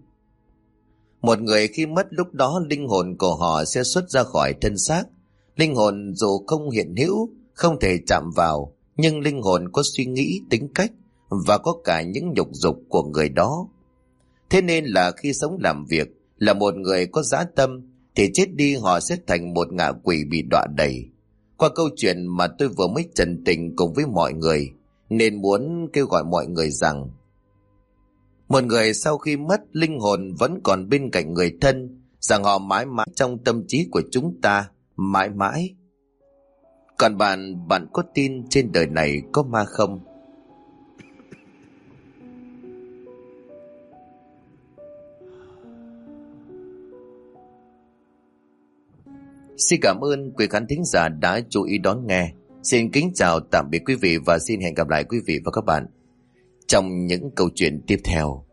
Một người khi mất, lúc đó linh hồn của họ sẽ xuất ra khỏi thân xác. Linh hồn dù không hiện hữu, không thể chạm vào, nhưng linh hồn có suy nghĩ, tính cách và có cả những nhục dục của người đó. Thế nên là khi sống làm việc là một người có dã tâm thì chết đi họ sẽ thành một ngạ quỷ bị đọa đầy. Qua câu chuyện mà tôi vừa mới trần tình cùng với mọi người, nên muốn kêu gọi mọi người rằng một người sau khi mất, linh hồn vẫn còn bên cạnh người thân, rằng họ mãi mãi trong tâm trí của chúng ta, mãi mãi. Còn bạn có tin trên đời này có ma không? Xin cảm ơn quý khán thính giả đã chú ý đón nghe. Xin kính chào tạm biệt quý vị và xin hẹn gặp lại quý vị và các bạn trong những câu chuyện tiếp theo.